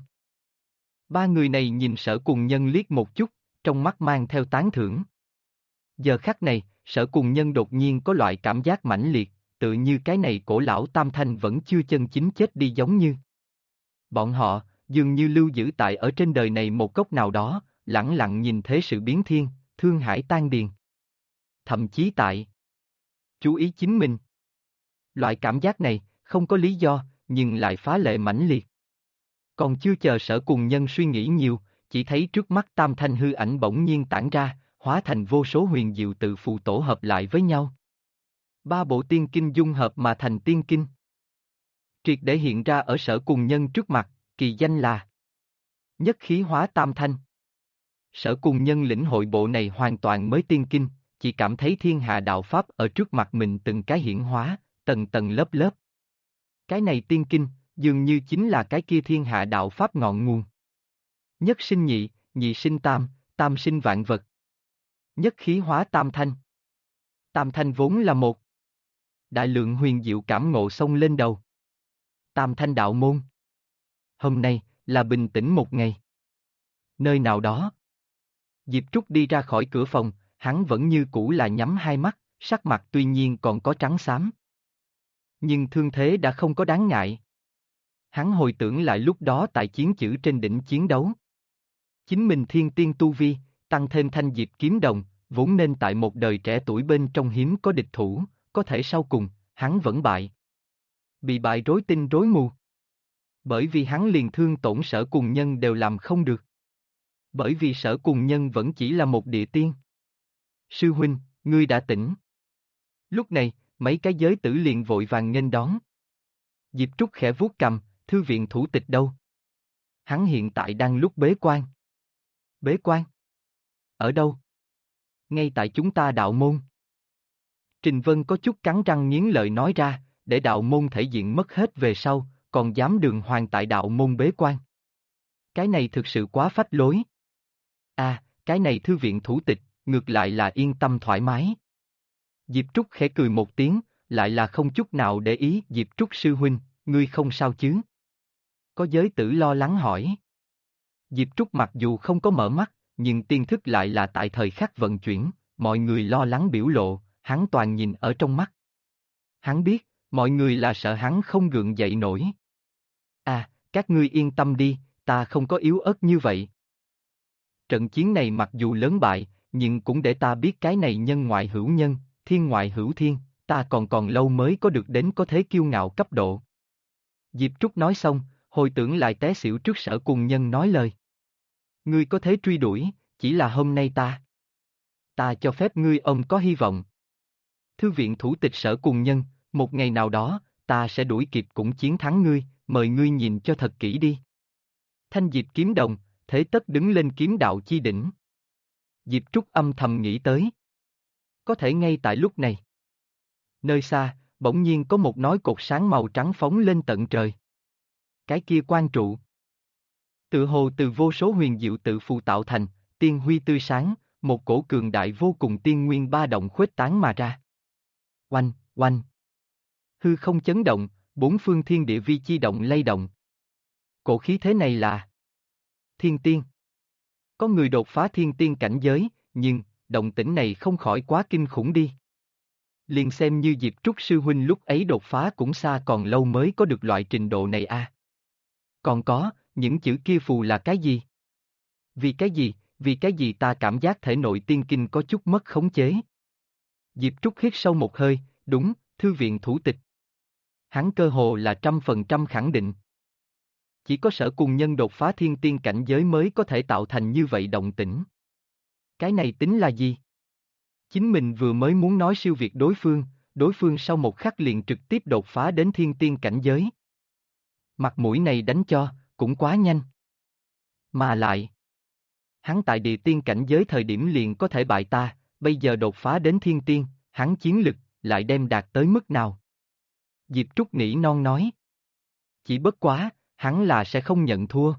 Ba người này nhìn Sở Cùng Nhân liếc một chút, trong mắt mang theo tán thưởng. Giờ khắc này, Sở Cùng Nhân đột nhiên có loại cảm giác mãnh liệt, tự như cái này cổ lão Tam Thanh vẫn chưa chân chính chết đi giống như. Bọn họ, dường như lưu giữ tại ở trên đời này một góc nào đó, lẳng lặng nhìn thế sự biến thiên, thương hải tan điền. Thậm chí tại chú ý chính mình. Loại cảm giác này, không có lý do, nhưng lại phá lệ mãnh liệt. Còn chưa chờ Sở Cùng Nhân suy nghĩ nhiều, chỉ thấy trước mắt Tam Thanh hư ảnh bỗng nhiên tản ra, hóa thành vô số huyền diệu tự phụ tổ hợp lại với nhau. Ba bộ tiên kinh dung hợp mà thành tiên kinh. Triệt để hiện ra ở Sở Cùng Nhân trước mặt, kỳ danh là Nhất khí hóa tam thanh. Sở Cùng Nhân lĩnh hội bộ này hoàn toàn mới tiên kinh, chỉ cảm thấy thiên hạ đạo pháp ở trước mặt mình từng cái hiển hóa, tầng tầng lớp lớp. Cái này tiên kinh, dường như chính là cái kia thiên hạ đạo pháp ngọn nguồn. Nhất sinh nhị, nhị sinh tam, tam sinh vạn vật. Nhất khí hóa tam thanh. Tam thanh vốn là một. Đại lượng huyền diệu cảm ngộ xông lên đầu. Tam thanh đạo môn. Hôm nay, là bình tĩnh một ngày. Nơi nào đó. Diệp Trúc đi ra khỏi cửa phòng, hắn vẫn như cũ là nhắm hai mắt, sắc mặt tuy nhiên còn có trắng xám. Nhưng thương thế đã không có đáng ngại. Hắn hồi tưởng lại lúc đó tại chiến chữ trên đỉnh chiến đấu. Chính mình thiên tiên tu vi, tăng thêm thanh diệp kiếm đồng, vốn nên tại một đời trẻ tuổi bên trong hiếm có địch thủ, có thể sau cùng, hắn vẫn bại. Bị bại rối tinh rối mù. Bởi vì hắn liền thương tổn Sở Cùng Nhân đều làm không được. Bởi vì Sở Cùng Nhân vẫn chỉ là một địa tiên. Sư huynh, ngươi đã tỉnh. Lúc này, mấy cái giới tử liền vội vàng nghênh đón. Diệp Trúc khẽ vuốt cằm, thư viện thủ tịch đâu? Hắn hiện tại đang lúc bế quan. Bế quan? Ở đâu? Ngay tại chúng ta đạo môn. Trình Vân có chút cắn răng nghiến lợi nói ra, để đạo môn thể diện mất hết về sau, còn dám đường hoàng tại đạo môn bế quan. Cái này thực sự quá phách lối. À, cái này thư viện thủ tịch, ngược lại là yên tâm thoải mái. Diệp Trúc khẽ cười một tiếng, lại là không chút nào để ý. Diệp Trúc sư huynh, ngươi không sao chứ? Có giới tử lo lắng hỏi. Diệp Trúc mặc dù không có mở mắt, nhưng tiên thức lại là tại thời khắc vận chuyển, mọi người lo lắng biểu lộ, hắn toàn nhìn ở trong mắt. Hắn biết, mọi người là sợ hắn không gượng dậy nổi. À, các ngươi yên tâm đi, ta không có yếu ớt như vậy. Trận chiến này mặc dù lớn bại, nhưng cũng để ta biết cái này nhân ngoại hữu nhân, thiên ngoại hữu thiên, ta còn lâu mới có được đến có thế kiêu ngạo cấp độ. Diệp Trúc nói xong, hồi tưởng lại té xỉu trước Sở Cùng Nhân nói lời. Ngươi có thế truy đuổi, chỉ là hôm nay ta cho phép ngươi ông có hy vọng. Thư viện thủ tịch Sở Cùng Nhân, một ngày nào đó, ta sẽ đuổi kịp cũng chiến thắng ngươi, mời ngươi nhìn cho thật kỹ đi. Thanh Diệp kiếm đồng, thế tất đứng lên kiếm đạo chi đỉnh. Diệp Trúc âm thầm nghĩ tới. Có thể ngay tại lúc này. Nơi xa, bỗng nhiên có một nói cột sáng màu trắng phóng lên tận trời. Cái kia quan trụ. Tự hồ từ vô số huyền diệu tự phù tạo thành, tiên huy tươi sáng, một cổ cường đại vô cùng tiên nguyên ba động khuếch tán mà ra. Oanh, oanh. Hư không chấn động, bốn phương thiên địa vi chi động lay động. Cổ khí thế này là thiên tiên. Có người đột phá thiên tiên cảnh giới, nhưng, động tĩnh này không khỏi quá kinh khủng đi. Liền xem như Diệp Trúc sư huynh lúc ấy đột phá cũng xa còn lâu mới có được loại trình độ này a. Còn có, những chữ kia phù là cái gì? Vì cái gì ta cảm giác thể nội tiên kinh có chút mất khống chế. Diệp Trúc hít sâu một hơi, đúng, thư viện thủ tịch. Hắn cơ hồ là 100% khẳng định. Chỉ có Sở Cùng Nhân đột phá thiên tiên cảnh giới mới có thể tạo thành như vậy động tĩnh. Cái này tính là gì? Chính mình vừa mới muốn nói siêu việt đối phương sau một khắc liền trực tiếp đột phá đến thiên tiên cảnh giới. Mặt mũi này đánh cho, cũng quá nhanh. Mà lại, hắn tại địa tiên cảnh giới thời điểm liền có thể bại ta, bây giờ đột phá đến thiên tiên, hắn chiến lực, lại đem đạt tới mức nào? Diệp Trúc nỉ non nói. Chỉ bất quá, hắn là sẽ không nhận thua.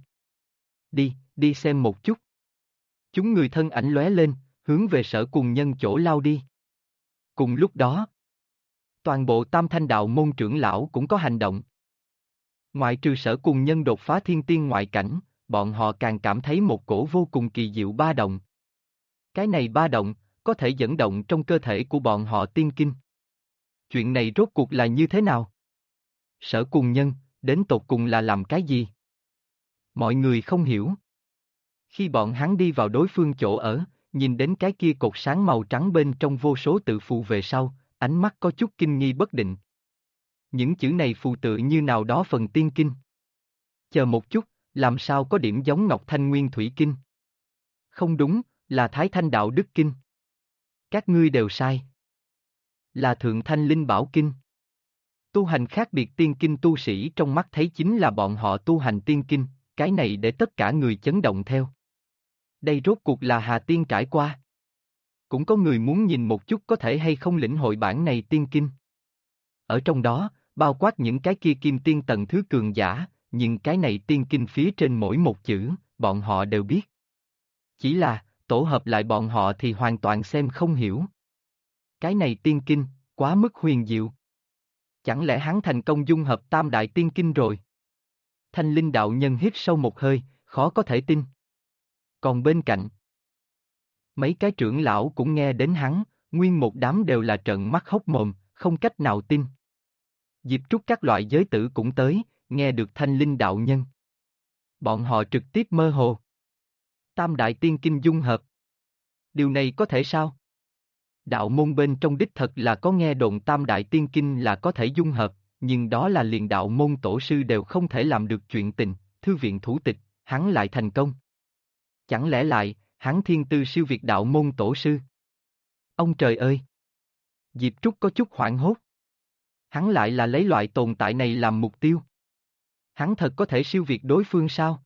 Đi xem một chút. Chúng người thân ảnh lóe lên, hướng về Sở Cùng Nhân chỗ lao đi. Cùng lúc đó, toàn bộ Tam Thanh đạo môn trưởng lão cũng có hành động. Ngoại trừ Sở Cùng Nhân đột phá thiên tiên ngoại cảnh, bọn họ càng cảm thấy một cổ vô cùng kỳ diệu ba động. Cái này ba động, có thể dẫn động trong cơ thể của bọn họ tiên kinh. Chuyện này rốt cuộc là như thế nào? Sở Cùng Nhân, đến tột cùng là làm cái gì? Mọi người không hiểu. Khi bọn hắn đi vào đối phương chỗ ở, nhìn đến cái kia cột sáng màu trắng bên trong vô số tự phù về sau, ánh mắt có chút kinh nghi bất định. Những chữ này phù tự như nào đó phần tiên kinh. Chờ một chút, làm sao có điểm giống Ngọc Thanh Nguyên Thủy Kinh? Không đúng, là Thái Thanh Đạo Đức Kinh. Các ngươi đều sai. Là Thượng Thanh Linh Bảo Kinh. Tu hành khác biệt tiên kinh tu sĩ trong mắt thấy chính là bọn họ tu hành tiên kinh, cái này để tất cả người chấn động theo. Đây rốt cuộc là Hà Tiên trải qua. Cũng có người muốn nhìn một chút có thể hay không lĩnh hội bản này tiên kinh. Ở trong đó, bao quát những cái kia kim tiên tầng thứ cường giả, nhưng cái này tiên kinh phía trên mỗi một chữ, bọn họ đều biết. Chỉ là, tổ hợp lại bọn họ thì hoàn toàn xem không hiểu. Cái này tiên kinh, quá mức huyền diệu. Chẳng lẽ hắn thành công dung hợp tam đại tiên kinh rồi? Thanh Linh đạo nhân hít sâu một hơi, khó có thể tin. Còn bên cạnh, mấy cái trưởng lão cũng nghe đến hắn, nguyên một đám đều là trợn mắt hốc mồm, không cách nào tin. Diệp Trúc các loại giới tử cũng tới, nghe được Thanh Linh đạo nhân. Bọn họ trực tiếp mơ hồ. Tam đại tiên kinh dung hợp. Điều này có thể sao? Đạo môn bên trong đích thật là có nghe đồn tam đại tiên kinh là có thể dung hợp, nhưng đó là liền đạo môn tổ sư đều không thể làm được chuyện tình, thư viện thủ tịch, hắn lại thành công. Chẳng lẽ lại, hắn thiên tư siêu việt đạo môn tổ sư? Ông trời ơi! Diệp Trúc có chút hoảng hốt. Hắn lại là lấy loại tồn tại này làm mục tiêu. Hắn thật có thể siêu việt đối phương sao?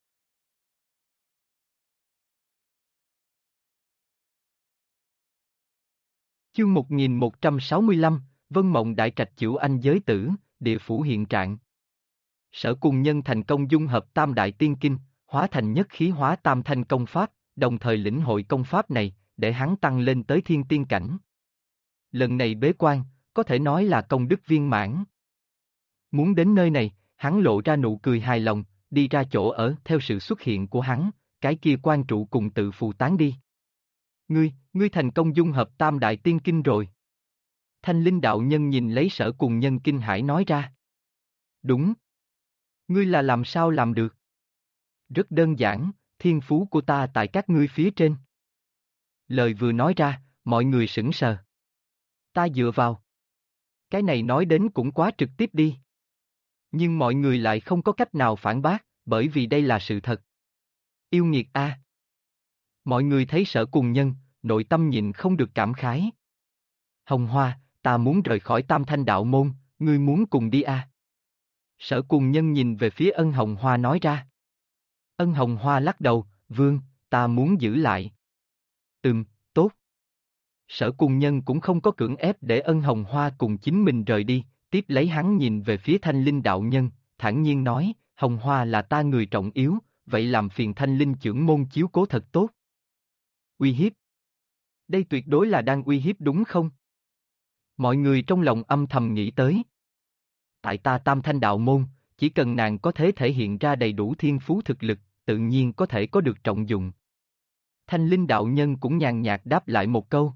Chương 1165, Vân Mộng Đại Trạch Chửu Anh giới tử, địa phủ hiện trạng. Sở Cùng Nhân thành công dung hợp tam đại tiên kinh, hóa thành nhất khí hóa tam thanh công pháp, đồng thời lĩnh hội công pháp này, để hắn tăng lên tới thiên tiên cảnh. Lần này bế quan, có thể nói là công đức viên mãn. Muốn đến nơi này, hắn lộ ra nụ cười hài lòng, đi ra chỗ ở theo sự xuất hiện của hắn, cái kia quan trụ cùng tự phù tán đi. Ngươi thành công dung hợp tam đại tiên kinh rồi. Thanh Linh đạo nhân nhìn lấy Sở Cùng Nhân kinh hãi nói ra. Đúng. Ngươi là làm sao làm được? Rất đơn giản, thiên phú của ta tại các ngươi phía trên. Lời vừa nói ra, mọi người sững sờ. Ta dựa vào. Cái này nói đến cũng quá trực tiếp đi. Nhưng mọi người lại không có cách nào phản bác, bởi vì đây là sự thật. Yêu nghiệt a. Mọi người thấy Sở Cùng Nhân, nội tâm nhịn không được cảm khái. Hồng Hoa, ta muốn rời khỏi Tam Thanh đạo môn, ngươi muốn cùng đi a? Sở Cùng Nhân nhìn về phía Ân Hồng Hoa nói ra. Ân Hồng Hoa lắc đầu, Vương, ta muốn giữ lại. Tốt. Sở Cùng Nhân cũng không có cưỡng ép để Ân Hồng Hoa cùng chính mình rời đi, tiếp lấy hắn nhìn về phía Thanh Linh đạo nhân, thản nhiên nói, Hồng Hoa là ta người trọng yếu, vậy làm phiền Thanh Linh chưởng môn chiếu cố thật tốt. Uy hiếp. Đây tuyệt đối là đang uy hiếp đúng không? Mọi người trong lòng âm thầm nghĩ tới. Tại ta Tam Thanh đạo môn, chỉ cần nàng có thể thể hiện ra đầy đủ thiên phú thực lực, tự nhiên có thể có được trọng dụng. Thanh Linh đạo nhân cũng nhàn nhạt đáp lại một câu.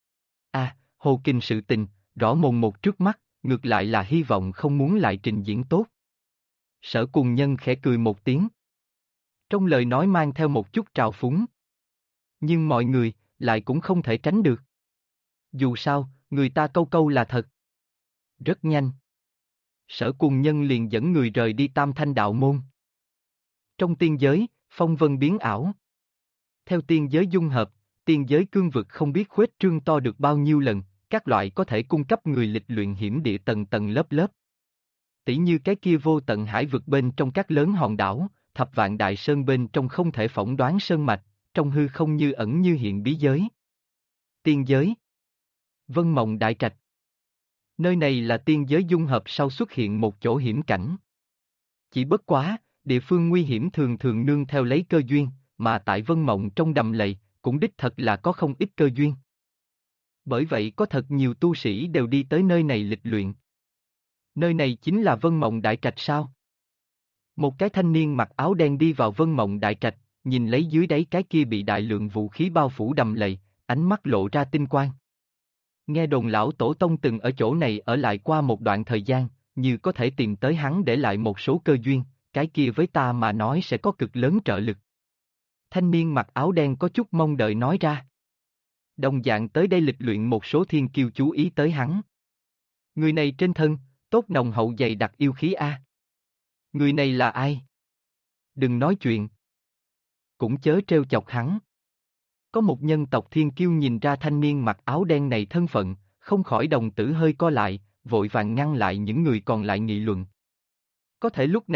Hồ Kinh sự tình, rõ mồn một trước mắt, ngược lại là hy vọng không muốn lại trình diễn tốt. Sở Cùng Nhân khẽ cười một tiếng. Trong lời nói mang theo một chút trào phúng. Nhưng mọi người, lại cũng không thể tránh được. Dù sao, người ta câu câu là thật. Rất nhanh. Sở Cùng Nhân liền dẫn người rời đi Tam Thanh đạo môn. Trong tiên giới, phong vân biến ảo. Theo tiên giới dung hợp, tiên giới cương vực không biết khuếch trương to được bao nhiêu lần, các loại có thể cung cấp người lịch luyện hiểm địa tầng tầng lớp lớp. Tỉ như cái kia vô tận hải vực bên trong các lớn hòn đảo, thập vạn đại sơn bên trong không thể phỏng đoán sơn mạch, trong hư không như ẩn như hiện bí giới. Tiên giới. Vân Mộng Đại Trạch. Nơi này là tiên giới dung hợp sau xuất hiện một chỗ hiểm cảnh. Chỉ bất quá, địa phương nguy hiểm thường thường nương theo lấy cơ duyên, mà tại Vân Mộng trong đầm lầy, cũng đích thật là có không ít cơ duyên. Bởi vậy có thật nhiều tu sĩ đều đi tới nơi này lịch luyện. Nơi này chính là Vân Mộng Đại Trạch sao? Một cái thanh niên mặc áo đen đi vào Vân Mộng Đại Trạch, nhìn lấy dưới đáy cái kia bị đại lượng vũ khí bao phủ đầm lầy, ánh mắt lộ ra tinh quang. Nghe đồn lão tổ tông từng ở chỗ này ở lại qua một đoạn thời gian, như có thể tìm tới hắn để lại một số cơ duyên, cái kia với ta mà nói sẽ có cực lớn trợ lực. Thanh niên mặc áo đen có chút mong đợi nói ra. Đồng dạng tới đây lịch luyện một số thiên kiêu chú ý tới hắn. Người này trên thân, tốt nồng hậu dày đặc yêu khí a. Người này là ai? Đừng nói chuyện. Cũng chớ trêu chọc hắn. Có một nhân tộc thiên kiêu nhìn ra thanh niên mặc áo đen này thân phận, không khỏi đồng tử hơi co lại, vội vàng ngăn lại những người còn lại nghị luận. Có thể lúc này,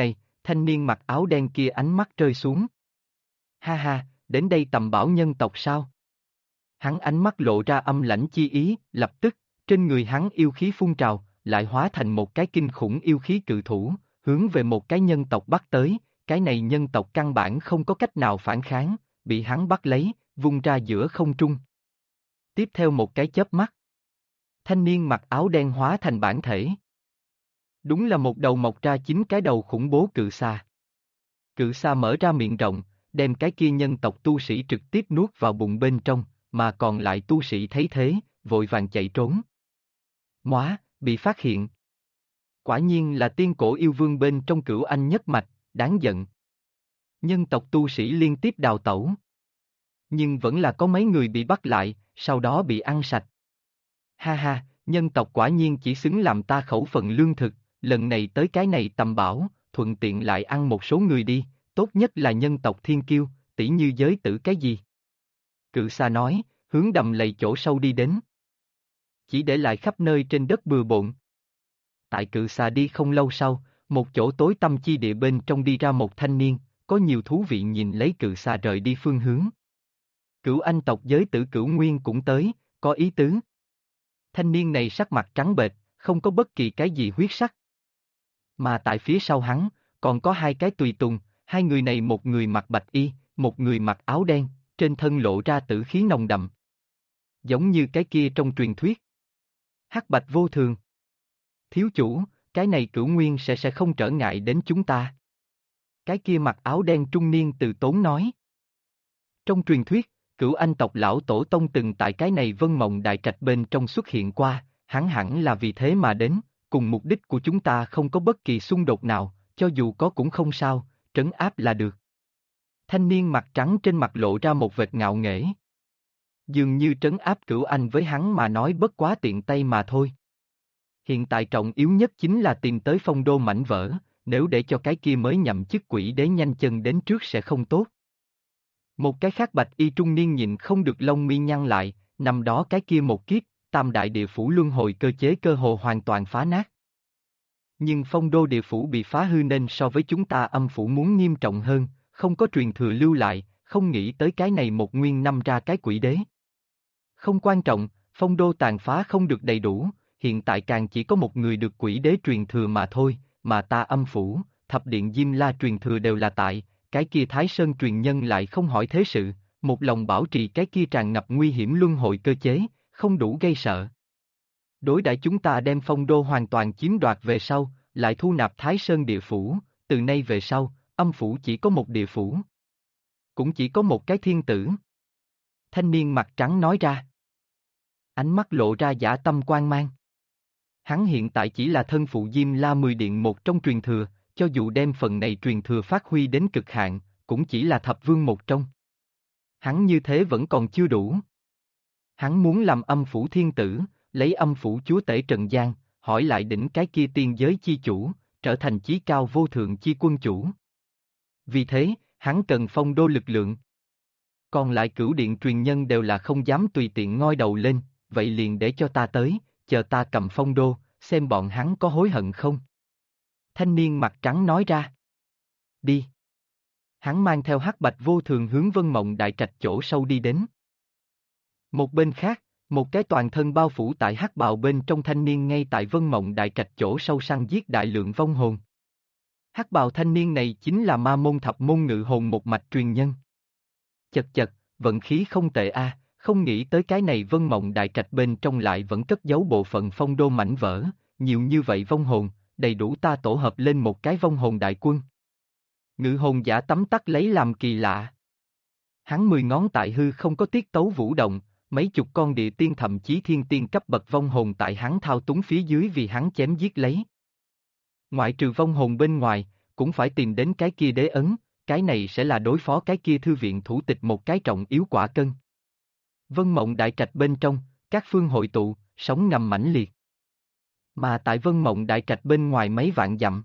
Thanh niên mặc áo đen kia ánh mắt rơi xuống. Ha ha, đến đây tầm bảo nhân tộc sao? Hắn ánh mắt lộ ra âm lãnh chi ý, lập tức, trên người hắn yêu khí phun trào, lại hóa thành một cái kinh khủng yêu khí cự thủ, hướng về một cái nhân tộc bắt tới, cái này nhân tộc căn bản không có cách nào phản kháng, bị hắn bắt lấy, vung ra giữa không trung. Tiếp theo một cái chớp mắt, thanh niên mặc áo đen hóa thành bản thể. Đúng là một đầu mọc ra 9 cái đầu khủng bố cự xà. Cự xà mở ra miệng rộng, đem cái kia nhân tộc tu sĩ trực tiếp nuốt vào bụng bên trong, mà còn lại tu sĩ thấy thế, vội vàng chạy trốn. Móa, bị phát hiện. Quả nhiên là tiên cổ yêu vương bên trong Cửu Anh nhất mạch, đáng giận. Nhân tộc tu sĩ liên tiếp đào tẩu. Nhưng vẫn là có mấy người bị bắt lại, sau đó bị ăn sạch. Ha ha, nhân tộc quả nhiên chỉ xứng làm ta khẩu phần lương thực, lần này tới cái này tầm bảo, thuận tiện lại ăn một số người đi, tốt nhất là nhân tộc thiên kiêu, tỷ như giới tử cái gì. Cự xà nói, hướng đầm lầy chỗ sâu đi đến. Chỉ để lại khắp nơi trên đất bừa bộn. Tại cự xà đi không lâu sau, một chỗ tối tăm chi địa bên trong đi ra một thanh niên, có nhiều thú vị nhìn lấy cự xà rời đi phương hướng. Cửu Anh tộc giới tử Cửu Nguyên cũng tới, có ý tứ. Thanh niên này sắc mặt trắng bệch, không có bất kỳ cái gì huyết sắc. Mà tại phía sau hắn, còn có hai cái tùy tùng, hai người này một người mặc bạch y, một người mặc áo đen, trên thân lộ ra tử khí nồng đậm. Giống như cái kia trong truyền thuyết. Hắc bạch vô thường. Thiếu chủ, cái này Cửu Nguyên sẽ không trở ngại đến chúng ta. Cái kia mặc áo đen trung niên từ tốn nói. Trong truyền thuyết, Cửu Anh tộc lão tổ tông từng tại cái này Vân Mộng Đại Trạch bên trong xuất hiện qua, hắn hẳn là vì thế mà đến, cùng mục đích của chúng ta không có bất kỳ xung đột nào, cho dù có cũng không sao, trấn áp là được. Thanh niên mặt trắng trên mặt lộ ra một vệt ngạo nghễ. Dường như trấn áp Cửu Anh với hắn mà nói bất quá tiện tay mà thôi. Hiện tại trọng yếu nhất chính là tìm tới phong đô mảnh vỡ, nếu để cho cái kia mới nhậm chức quỷ đế nhanh chân đến trước sẽ không tốt. Một cái khác bạch y trung niên nhìn không được lông mi nhăn lại, năm đó cái kia một kiếp, tam đại địa phủ luân hồi cơ chế cơ hồ hoàn toàn phá nát. Nhưng phong đô địa phủ bị phá hư nên so với chúng ta âm phủ muốn nghiêm trọng hơn, không có truyền thừa lưu lại, không nghĩ tới cái này một nguyên năm ra cái quỷ đế. Không quan trọng, phong đô tàn phá không được đầy đủ, hiện tại càng chỉ có một người được quỷ đế truyền thừa mà thôi, mà ta âm phủ, thập điện Diêm La truyền thừa đều là tại, cái kia Thái Sơn truyền nhân lại không hỏi thế sự, một lòng bảo trì cái kia tràn ngập nguy hiểm luân hồi cơ chế, không đủ gây sợ. Đối đãi chúng ta đem phong đô hoàn toàn chiếm đoạt về sau, lại thu nạp Thái Sơn địa phủ, từ nay về sau, âm phủ chỉ có một địa phủ. Cũng chỉ có một cái thiên tử. Thanh niên mặt trắng nói ra. Ánh mắt lộ ra dã tâm quan mang. Hắn hiện tại chỉ là thân phụ Diêm La 10 điện một trong truyền thừa, cho dù đem phần này truyền thừa phát huy đến cực hạn, cũng chỉ là thập vương một trong. Hắn như thế vẫn còn chưa đủ. Hắn muốn làm âm phủ thiên tử, lấy âm phủ chúa tể Trần gian, hỏi lại đỉnh cái kia tiên giới chi chủ, trở thành chí cao vô thượng chi quân chủ. Vì thế, hắn cần phong đô lực lượng. Còn lại cửu điện truyền nhân đều là không dám tùy tiện ngoi đầu lên, vậy liền để cho ta tới, chờ ta cầm phong đô, xem bọn hắn có hối hận không. Thanh niên mặt trắng nói ra. Đi. Hắn mang theo hắc bạch vô thường hướng Vân Mộng Đại Trạch chỗ sâu đi đến. Một bên khác, một cái toàn thân bao phủ tại hắc bào bên trong thanh niên ngay tại Vân Mộng Đại Trạch chỗ sâu săn giết đại lượng vong hồn. Hắc bào thanh niên này chính là ma môn thập môn ngự hồn một mạch truyền nhân. Chật chật, vận khí không tệ a, không nghĩ tới cái này Vân Mộng Đại Trạch bên trong lại vẫn cất giấu bộ phận phong đô mảnh vỡ, nhiều như vậy vong hồn, đầy đủ ta tổ hợp lên một cái vong hồn đại quân. Ngự hồn giả tấm tắc lấy làm kỳ lạ. Hắn 10 ngón tại hư không có tiết tấu vũ động, mấy chục con địa tiên thậm chí thiên tiên cấp bậc vong hồn tại hắn thao túng phía dưới vì hắn chém giết lấy. Ngoại trừ vong hồn bên ngoài, cũng phải tìm đến cái kia đế ấn, cái này sẽ là đối phó cái kia thư viện thủ tịch một cái trọng yếu quả cân. Vân Mộng Đại Trạch bên trong, các phương hội tụ, sóng ngầm mãnh liệt. Mà tại Vân Mộng Đại Trạch bên ngoài mấy vạn dặm,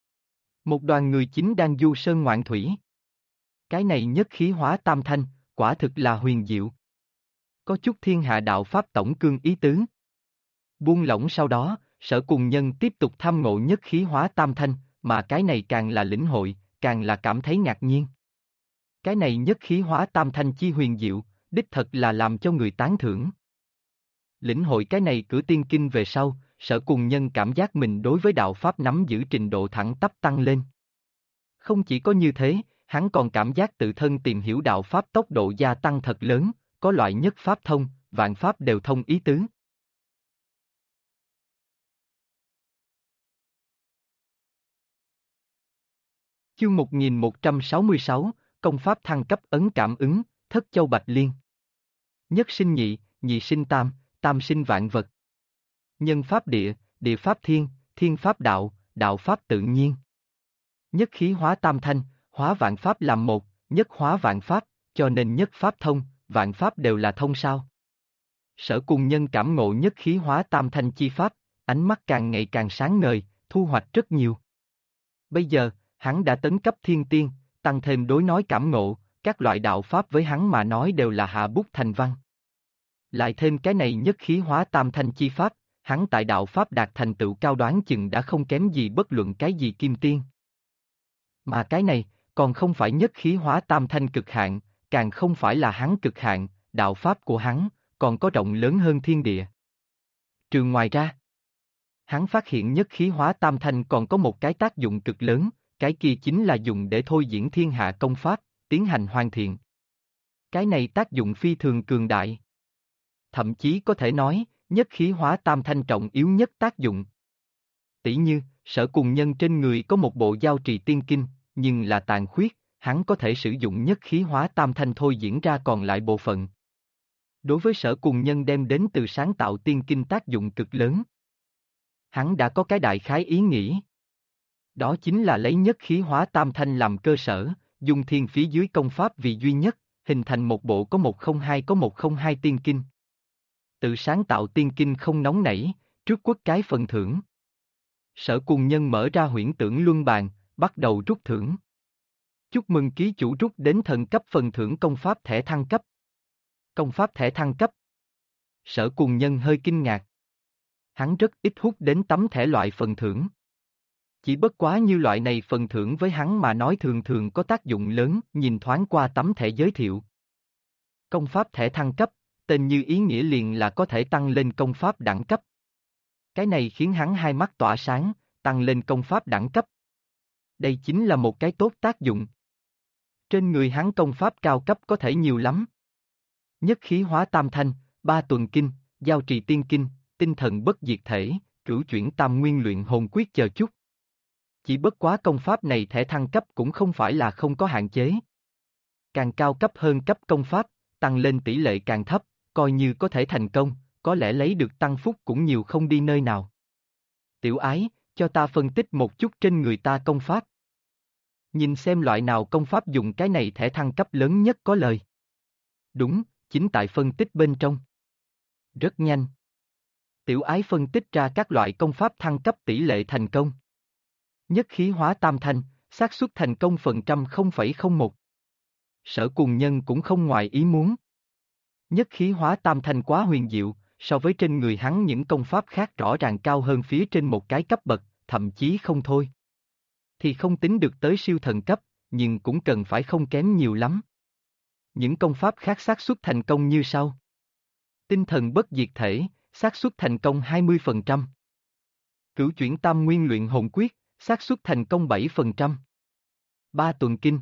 một đoàn người chính đang du sơn ngoạn thủy. Cái này nhất khí hóa tam thanh, quả thực là huyền diệu. Có chút thiên hạ đạo pháp tổng cương ý tứ. Buông lỏng sau đó, Sở cùng nhân tiếp tục tham ngộ nhất khí hóa tam thanh, mà cái này càng là lĩnh hội, càng là cảm thấy ngạc nhiên. Cái này nhất khí hóa tam thanh chi huyền diệu, đích thật là làm cho người tán thưởng. Lĩnh hội cái này cửa tiên kinh về sau, Sở Cùng Nhân cảm giác mình đối với đạo Pháp nắm giữ trình độ thẳng tắp tăng lên. Không chỉ có như thế, hắn còn cảm giác tự thân tìm hiểu đạo Pháp tốc độ gia tăng thật lớn, có loại nhất Pháp thông, vạn Pháp đều thông ý tứ. Chương 1166, Công Pháp thăng cấp ấn cảm ứng, Thất Châu Bạch Liên. Nhất sinh nhị, nhị sinh tam, tam sinh vạn vật. Nhân Pháp địa, địa Pháp thiên, thiên Pháp đạo, đạo Pháp tự nhiên. Nhất khí hóa tam thanh, hóa vạn Pháp làm một, nhất hóa vạn Pháp, cho nên nhất Pháp thông, vạn Pháp đều là thông sao. Sở Cùng Nhân cảm ngộ nhất khí hóa tam thanh chi Pháp, ánh mắt càng ngày càng sáng ngời, thu hoạch rất nhiều. Bây giờ, hắn đã tấn cấp thiên tiên, tăng thêm đối nói cảm ngộ, các loại đạo Pháp với hắn mà nói đều là hạ bút thành văn. Lại thêm cái này nhất khí hóa tam thanh chi Pháp, hắn tại đạo Pháp đạt thành tựu cao đoán chừng đã không kém gì bất luận cái gì kim tiên. Mà cái này, còn không phải nhất khí hóa tam thanh cực hạn, càng không phải là hắn cực hạn, đạo Pháp của hắn, còn có rộng lớn hơn thiên địa. Trừ ngoài ra, hắn phát hiện nhất khí hóa tam thanh còn có một cái tác dụng cực lớn, cái kia chính là dùng để thôi diễn thiên hạ công pháp, tiến hành hoàn thiện. Cái này tác dụng phi thường cường đại. Thậm chí có thể nói, nhất khí hóa tam thanh trọng yếu nhất tác dụng. Tỷ như, Sở Cùng Nhân trên người có một bộ giao trì tiên kinh, nhưng là tàn khuyết, hắn có thể sử dụng nhất khí hóa tam thanh thôi diễn ra còn lại bộ phận. Đối với Sở Cùng Nhân đem đến từ sáng tạo tiên kinh tác dụng cực lớn. Hắn đã có cái đại khái ý nghĩ. Đó chính là lấy nhất khí hóa tam thanh làm cơ sở, dùng thiên phía dưới công pháp vì duy nhất, hình thành một bộ có 102 tiên kinh. Tự sáng tạo tiên kinh không nóng nảy, trước quốc cái phần thưởng. Sở Cùng Nhân mở ra huyễn tưởng luân bàn, bắt đầu rút thưởng. Chúc mừng ký chủ rút đến thần cấp phần thưởng công pháp thẻ thăng cấp. Công pháp thẻ thăng cấp. Sở Cùng Nhân hơi kinh ngạc. Hắn rất ít hút đến tấm thẻ loại phần thưởng. Chỉ bất quá như loại này phần thưởng với hắn mà nói thường thường có tác dụng lớn, nhìn thoáng qua tấm thẻ giới thiệu. Công pháp thẻ thăng cấp, tên như ý nghĩa liền là có thể tăng lên công pháp đẳng cấp. Cái này khiến hắn hai mắt tỏa sáng, tăng lên công pháp đẳng cấp. Đây chính là một cái tốt tác dụng. Trên người hắn công pháp cao cấp có thể nhiều lắm. Nhất khí hóa tam thanh, ba tuần kinh, giao trì tiên kinh, tinh thần bất diệt thể, cửu chuyển tam nguyên luyện hồn quyết chờ chút. Chỉ bất quá công pháp này thẻ thăng cấp cũng không phải là không có hạn chế. Càng cao cấp hơn cấp công pháp, tăng lên tỷ lệ càng thấp, coi như có thể thành công, có lẽ lấy được tăng phúc cũng nhiều không đi nơi nào. Tiểu ái, cho ta phân tích một chút trên người ta công pháp. Nhìn xem loại nào công pháp dùng cái này thẻ thăng cấp lớn nhất có lời. Đúng, chính tại phân tích bên trong. Rất nhanh. Tiểu ái phân tích ra các loại công pháp thăng cấp tỷ lệ thành công. Nhất khí hóa tam thanh, xác suất thành công phần trăm 0,01. Sở Cùng Nhân cũng không ngoài ý muốn. Nhất khí hóa tam thanh quá huyền diệu, so với trên người hắn những công pháp khác rõ ràng cao hơn phía trên một cái cấp bậc, thậm chí không thôi. Thì không tính được tới siêu thần cấp, nhưng cũng cần phải không kém nhiều lắm. Những công pháp khác xác suất thành công như sau. Tinh thần bất diệt thể, xác suất thành công 20%. Cửu chuyển tam nguyên luyện hồn quyết, xác suất thành công 7%. Ba tuần kinh,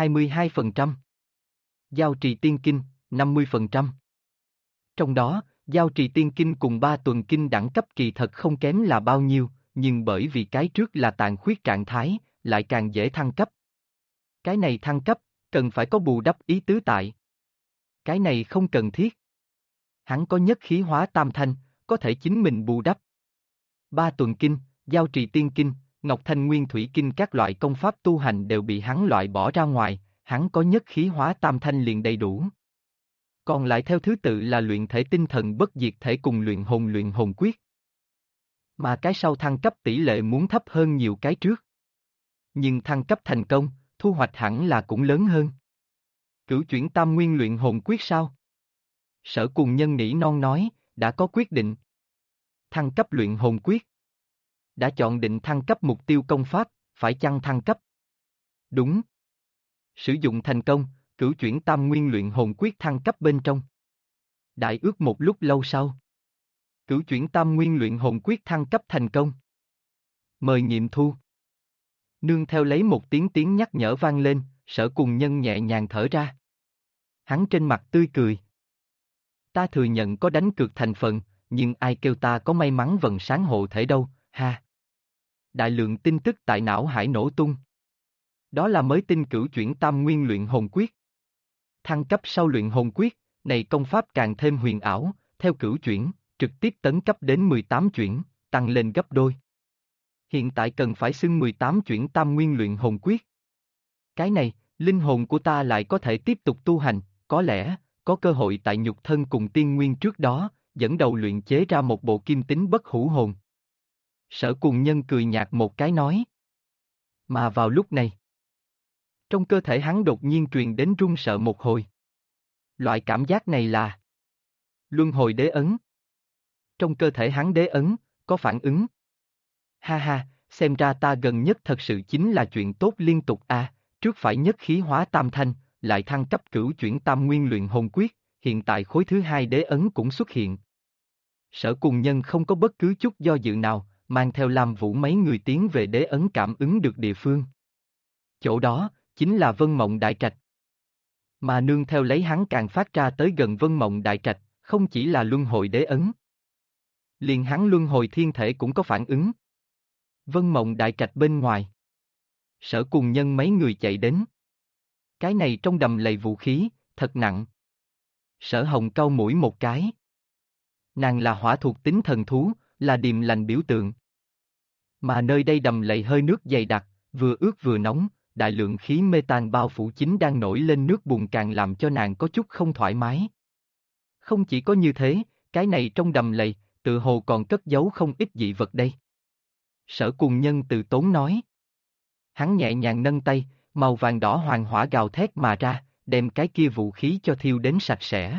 22%. Giao trì tiên kinh, 50%. Trong đó, giao trì tiên kinh cùng ba tuần kinh đẳng cấp kỳ thật không kém là bao nhiêu, nhưng bởi vì cái trước là tàn khuyết trạng thái, lại càng dễ thăng cấp. Cái này thăng cấp, cần phải có bù đắp ý tứ tại. Cái này không cần thiết. Hắn có nhất khí hóa tam thanh, có thể chính mình bù đắp. Ba tuần kinh, giao trì tiên kinh, ngọc thanh nguyên thủy kinh các loại công pháp tu hành đều bị hắn loại bỏ ra ngoài, hắn có nhất khí hóa tam thanh liền đầy đủ. Còn lại theo thứ tự là luyện thể tinh thần bất diệt thể cùng luyện hồn quyết. Mà cái sau thăng cấp tỷ lệ muốn thấp hơn nhiều cái trước. Nhưng thăng cấp thành công, thu hoạch hẳn là cũng lớn hơn. Cửu chuyển tam nguyên luyện hồn quyết sao? Sở Cùng Nhân nỉ non nói, đã có quyết định. Thăng cấp luyện hồn quyết. Đã chọn định thăng cấp mục tiêu công pháp, phải chăng thăng cấp? Đúng. Sử dụng thành công, cửu chuyển tam nguyên luyện hồn quyết thăng cấp bên trong. Đại ước một lúc lâu sau. Cửu chuyển tam nguyên luyện hồn quyết thăng cấp thành công. Mời nghiệm thu. Nương theo lấy một tiếng nhắc nhở vang lên, Sở Cùng Nhân nhẹ nhàng thở ra. Hắn trên mặt tươi cười. Ta thừa nhận có đánh cược thành phần, nhưng ai kêu ta có may mắn vầng sáng hộ thể đâu, ha. Đại lượng tin tức tại não hải nổ tung. Đó là mới tin cửu chuyển tam nguyên luyện hồn quyết. Thăng cấp sau luyện hồn quyết, này công pháp càng thêm huyền ảo, theo cửu chuyển, trực tiếp tấn cấp đến 18 chuyển, tăng lên gấp đôi. Hiện tại cần phải xưng 18 chuyển tam nguyên luyện hồn quyết. Cái này, linh hồn của ta lại có thể tiếp tục tu hành, có lẽ, có cơ hội tại nhục thân cùng tiên nguyên trước đó, dẫn đầu luyện chế ra một bộ kim tính bất hủ hồn. Sở Cùng Nhân cười nhạt một cái nói. Mà vào lúc này, trong cơ thể hắn đột nhiên truyền đến run sợ một hồi. Loại cảm giác này là luân hồi đế ấn. Trong cơ thể hắn đế ấn, có phản ứng. Ha ha, xem ra ta gần nhất thật sự chính là chuyện tốt liên tục à, trước phải nhất khí hóa tam thanh, lại thăng cấp cửu chuyển tam nguyên luyện hồn quyết, hiện tại khối thứ hai đế ấn cũng xuất hiện. Sở Cùng Nhân không có bất cứ chút do dự nào, mang theo Lam Vũ mấy người tiến về đế ấn cảm ứng được địa phương. Chỗ đó, chính là Vân Mộng Đại Trạch. Mà nương theo lấy hắn càng phát ra tới gần Vân Mộng Đại Trạch, không chỉ là luân hồi đế ấn. Liền hắn luân hồi thiên thể cũng có phản ứng. Vân Mộng Đại Trạch bên ngoài. Sở Cùng Nhân mấy người chạy đến. Cái này trong đầm lầy vũ khí, thật nặng. Sở Hồng cau mũi một cái. Nàng là hỏa thuộc tính thần thú, là điềm lành biểu tượng. Mà nơi đây đầm lầy hơi nước dày đặc, vừa ướt vừa nóng, đại lượng khí metan bao phủ chính đang nổi lên nước bùn càng làm cho nàng có chút không thoải mái. Không chỉ có như thế, cái này trong đầm lầy, tự hồ còn cất giấu không ít dị vật đây. Sở Cùng Nhân từ tốn nói. Hắn nhẹ nhàng nâng tay, màu vàng đỏ hoàng hỏa gào thét mà ra, đem cái kia vũ khí cho thiêu đến sạch sẽ.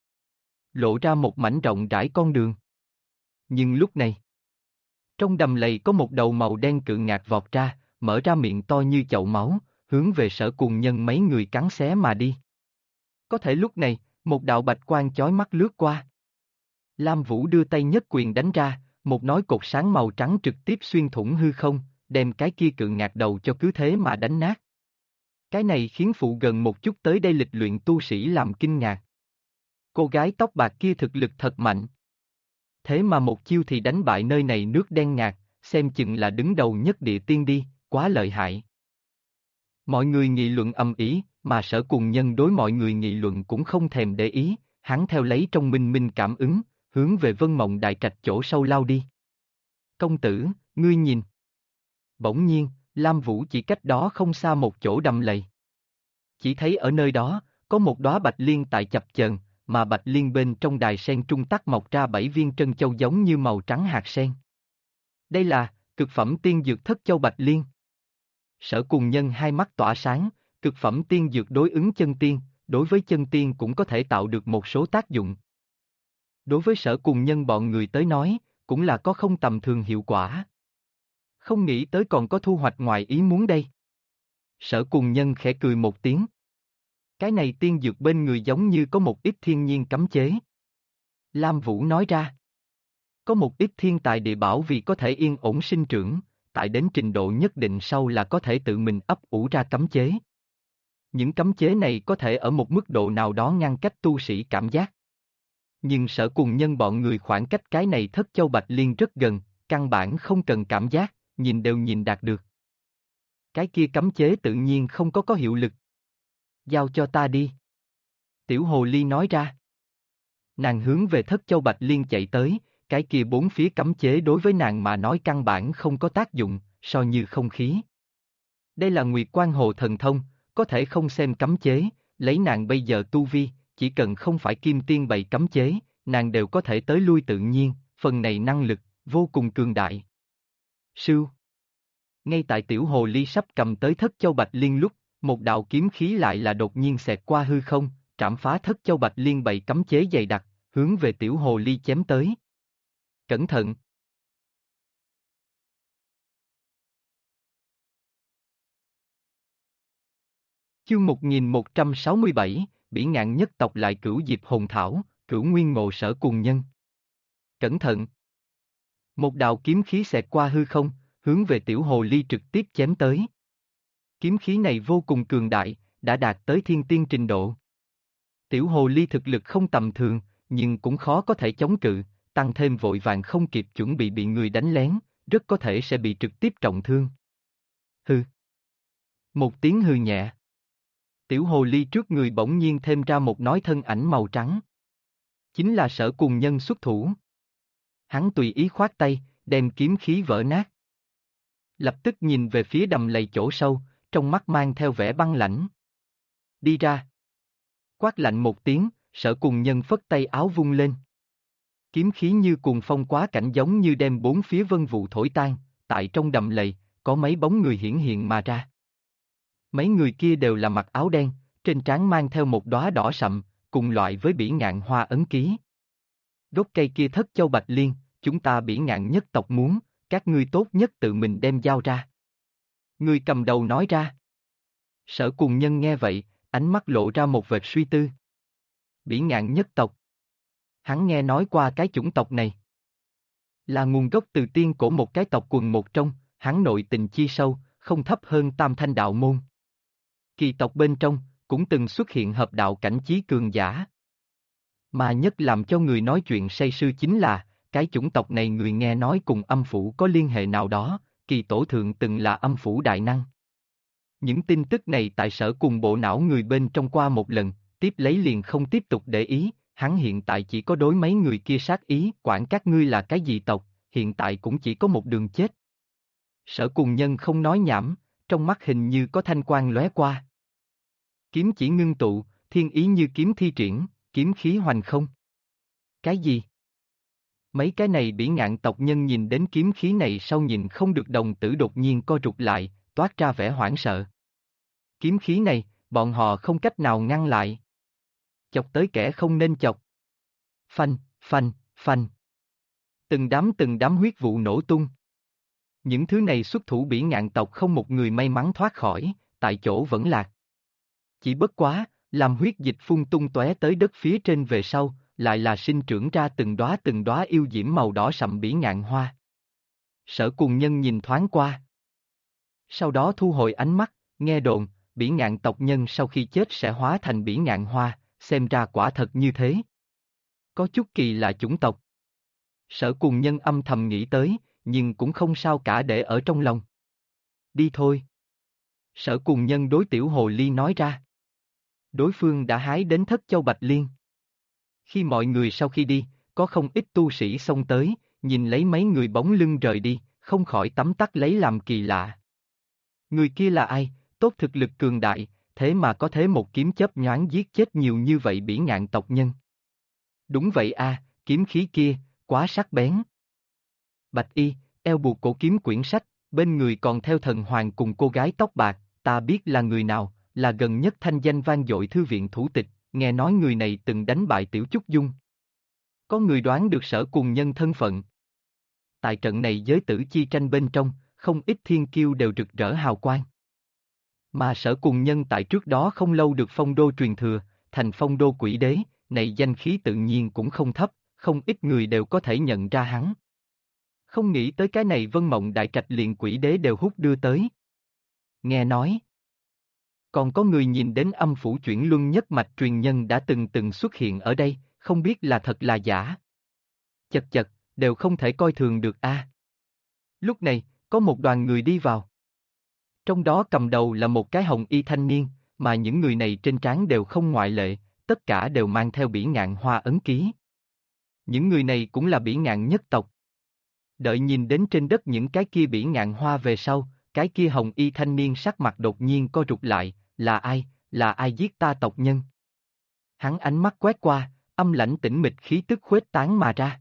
Lộ ra một mảnh rộng rãi con đường. Nhưng lúc này, trong đầm lầy có một đầu màu đen cự ngạc vọt ra, mở ra miệng to như chậu máu, hướng về Sở Cùng Nhân mấy người cắn xé mà đi. Có thể lúc này, một đạo bạch quang chói mắt lướt qua. Lam Vũ đưa tay nhất quyền đánh ra, một nói cột sáng màu trắng trực tiếp xuyên thủng hư không, đem cái kia cự ngạc đầu cho cứ thế mà đánh nát. Cái này khiến phụ gần một chút tới đây lịch luyện tu sĩ làm kinh ngạc. Cô gái tóc bạc kia thực lực thật mạnh. Thế mà một chiêu thì đánh bại nơi này nước đen ngạc, xem chừng là đứng đầu nhất địa tiên đi, quá lợi hại. Mọi người nghị luận ầm ĩ, mà Sở Cùng Nhân đối mọi người nghị luận cũng không thèm để ý, hắn theo lấy trong minh minh cảm ứng, hướng về Vân Mộng Đại Trạch chỗ sâu lao đi. Công tử, ngươi nhìn. Bỗng nhiên, Lam Vũ chỉ cách đó không xa một chỗ đầm lầy. Chỉ thấy ở nơi đó, có một đóa bạch liên tại chập chờn, mà bạch liên bên trong đài sen trung tắc mọc ra 7 viên trân châu giống như màu trắng hạt sen. Đây là cực phẩm tiên dược thất châu bạch liên. Sở Cùng Nhân hai mắt tỏa sáng, cực phẩm tiên dược đối ứng chân tiên, đối với chân tiên cũng có thể tạo được một số tác dụng. Đối với Sở Cùng Nhân bọn người tới nói, cũng là có không tầm thường hiệu quả. Không nghĩ tới còn có thu hoạch ngoài ý muốn đây. Sở Cùng Nhân khẽ cười một tiếng. Cái này tiên dược bên người giống như có một ít thiên nhiên cấm chế. Lam Vũ nói ra. Có một ít thiên tài địa bảo vì có thể yên ổn sinh trưởng, tại đến trình độ nhất định sau là có thể tự mình ấp ủ ra cấm chế. Những cấm chế này có thể ở một mức độ nào đó ngăn cách tu sĩ cảm giác. Nhưng Sở Cùng Nhân bọn người khoảng cách cái này thất châu bạch liên rất gần, căn bản không cần cảm giác, nhìn đều nhìn đạt được. Cái kia cấm chế tự nhiên không có hiệu lực. Giao cho ta đi. Tiểu Hồ Ly nói ra. Nàng hướng về thất châu bạch liên chạy tới, cái kia bốn phía cấm chế đối với nàng mà nói căn bản không có tác dụng, so như không khí. Đây là Nguyệt Quan Hồ thần thông, có thể không xem cấm chế, lấy nàng bây giờ tu vi, chỉ cần không phải kim tiên bày cấm chế, nàng đều có thể tới lui tự nhiên, phần này năng lực, vô cùng cường đại. Sưu. Ngay tại Tiểu Hồ Ly sắp cầm tới thất châu bạch liên lúc, một đạo kiếm khí lại là đột nhiên xẹt qua hư không, trảm phá thất châu bạch liên bày cấm chế dày đặc, hướng về Tiểu Hồ Ly chém tới. Cẩn thận! Chương 1167, Bỉ Ngạn nhất tộc lại cửu diệp hồn thảo, cửu nguyên ngộ sở cùng nhân. Cẩn thận! Một đạo kiếm khí xẹt qua hư không, hướng về tiểu hồ ly trực tiếp chém tới. Kiếm khí này vô cùng cường đại, đã đạt tới thiên tiên trình độ. Tiểu hồ ly thực lực không tầm thường, nhưng cũng khó có thể chống cự, tăng thêm vội vàng không kịp chuẩn bị người đánh lén, rất có thể sẽ bị trực tiếp trọng thương. Hư! Một tiếng hư nhẹ. Tiểu hồ ly trước người bỗng nhiên thêm ra một nói thân ảnh màu trắng. Chính là Sở Cùng Nhân xuất thủ. Hắn tùy ý khoát tay, đem kiếm khí vỡ nát. Lập tức nhìn về phía đầm lầy chỗ sâu, trong mắt mang theo vẻ băng lãnh. Đi ra! Quát lạnh một tiếng, Sở Cùng Nhân phất tay áo vung lên. Kiếm khí như cuồng phong quá cảnh giống như đem bốn phía vân vụ thổi tan, tại trong đầm lầy, có mấy bóng người hiển hiện mà ra. Mấy người kia đều là mặc áo đen, trên trán mang theo một đóa đỏ sậm, cùng loại với bỉ ngạn hoa ấn ký. Gốc cây kia thất châu bạch liên, chúng ta bỉ ngạn nhất tộc muốn, các ngươi tốt nhất tự mình đem giao ra. Người cầm đầu nói ra. Sở Cùng Nhân nghe vậy, ánh mắt lộ ra một vệt suy tư. Bỉ ngạn nhất tộc. Hắn nghe nói qua cái chủng tộc này. Là nguồn gốc từ tiên cổ một cái tộc quần một trong, hắn nội tình chi sâu, không thấp hơn Tam Thanh đạo môn. Kỳ tộc bên trong, cũng từng xuất hiện hợp đạo cảnh chí cường giả. Mà nhất làm cho người nói chuyện say sưa chính là, cái chủng tộc này người nghe nói cùng âm phủ có liên hệ nào đó, kỳ tổ thượng từng là âm phủ đại năng. Những tin tức này tại Sở cùng bộ não người bên trong qua một lần, tiếp lấy liền không tiếp tục để ý, hắn hiện tại chỉ có đối mấy người kia sát ý, quản các ngươi là cái gì tộc, hiện tại cũng chỉ có một đường chết. Sở Cùng Nhân không nói nhảm, trong mắt hình như có thanh quang lóe qua. Kiếm chỉ ngưng tụ, thiên ý như kiếm thi triển, kiếm khí hoành không. Cái gì? Mấy cái này bỉ ngạn tộc nhân nhìn đến kiếm khí này sau nhìn không được đồng tử đột nhiên co rụt lại, toát ra vẻ hoảng sợ. Kiếm khí này, bọn họ không cách nào ngăn lại. Chọc tới kẻ không nên chọc. Phanh, phanh, phanh. Từng đám huyết vụ nổ tung. Những thứ này xuất thủ bỉ ngạn tộc không một người may mắn thoát khỏi, tại chỗ vẫn lạc. Chỉ bất quá, làm huyết dịch phun tung tóe tới đất phía trên về sau, lại là sinh trưởng ra từng đóa yêu diễm màu đỏ sậm bỉ ngạn hoa. Sở Cùng Nhân nhìn thoáng qua. Sau đó thu hồi ánh mắt, nghe đồn, bỉ ngạn tộc nhân sau khi chết sẽ hóa thành bỉ ngạn hoa, xem ra quả thật như thế. Có chút kỳ lạ chủng tộc. Sở Cùng Nhân âm thầm nghĩ tới, nhưng cũng không sao cả để ở trong lòng. Đi thôi. Sở Cùng Nhân đối tiểu hồ ly nói ra. Đối phương đã hái đến thất châu bạch liên. Khi mọi người sau khi đi, có không ít tu sĩ xông tới, nhìn lấy mấy người bóng lưng rời đi, không khỏi tấm tắc lấy làm kỳ lạ. Người kia là ai, tốt thực lực cường đại, thế mà có thế một kiếm chớp nhoáng giết chết nhiều như vậy bỉ ngạn tộc nhân. Đúng vậy a, kiếm khí kia, quá sắc bén. Bạch y, eo buộc cổ kiếm quyển sách, bên người còn theo thần hoàng cùng cô gái tóc bạc, ta biết là người nào, là gần nhất thanh danh vang dội thư viện thủ tịch, nghe nói người này từng đánh bại Tiểu Trúc Dung. Có người đoán được Sở Cùng Nhân thân phận. Tại trận này giới tử chi tranh bên trong, không ít thiên kiêu đều rực rỡ hào quang. Mà Sở Cùng Nhân tại trước đó không lâu được phong đô truyền thừa, thành phong đô quỷ đế, này danh khí tự nhiên cũng không thấp, không ít người đều có thể nhận ra hắn. Không nghĩ tới cái này Vân Mộng Đại Trạch liền quỷ đế đều hút đưa tới. Nghe nói, còn có người nhìn đến âm phủ chuyển luân nhất mạch truyền nhân đã từng xuất hiện ở đây, không biết là thật là giả. Chật chật, đều không thể coi thường được a. Lúc này, có một đoàn người đi vào. Trong đó cầm đầu là một cái hồng y thanh niên, mà những người này trên trán đều không ngoại lệ, tất cả đều mang theo bỉ ngạn hoa ấn ký. Những người này cũng là bỉ ngạn nhất tộc. Đợi nhìn đến trên đất những cái kia bỉ ngạn hoa về sau, cái kia hồng y thanh niên sắc mặt đột nhiên co rụt lại, là ai giết ta tộc nhân? Hắn ánh mắt quét qua, âm lãnh tĩnh mịch khí tức khuếch tán mà ra.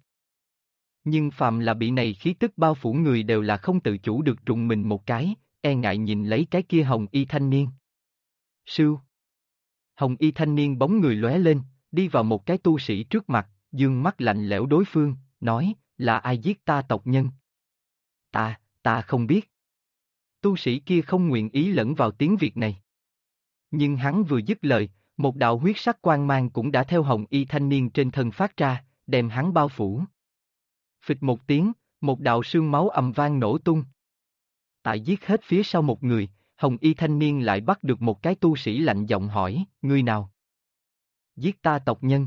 Nhưng phàm là bị này khí tức bao phủ người đều là không tự chủ được rùng mình một cái, e ngại nhìn lấy cái kia hồng y thanh niên. Sưu. Hồng y thanh niên bóng người lóe lên, đi vào một cái tu sĩ trước mặt, dương mắt lạnh lẽo đối phương, nói, là ai giết ta tộc nhân? Ta không biết. Tu sĩ kia không nguyện ý lẫn vào tiếng Việt này. Nhưng hắn vừa dứt lời, một đạo huyết sắc quang mang cũng đã theo hồng y thanh niên trên thân phát ra, đem hắn bao phủ. Phịch một tiếng, một đạo sương máu ầm vang nổ tung. Tại giết hết phía sau một người, hồng y thanh niên lại bắt được một cái tu sĩ lạnh giọng hỏi, ngươi nào? Giết ta tộc nhân.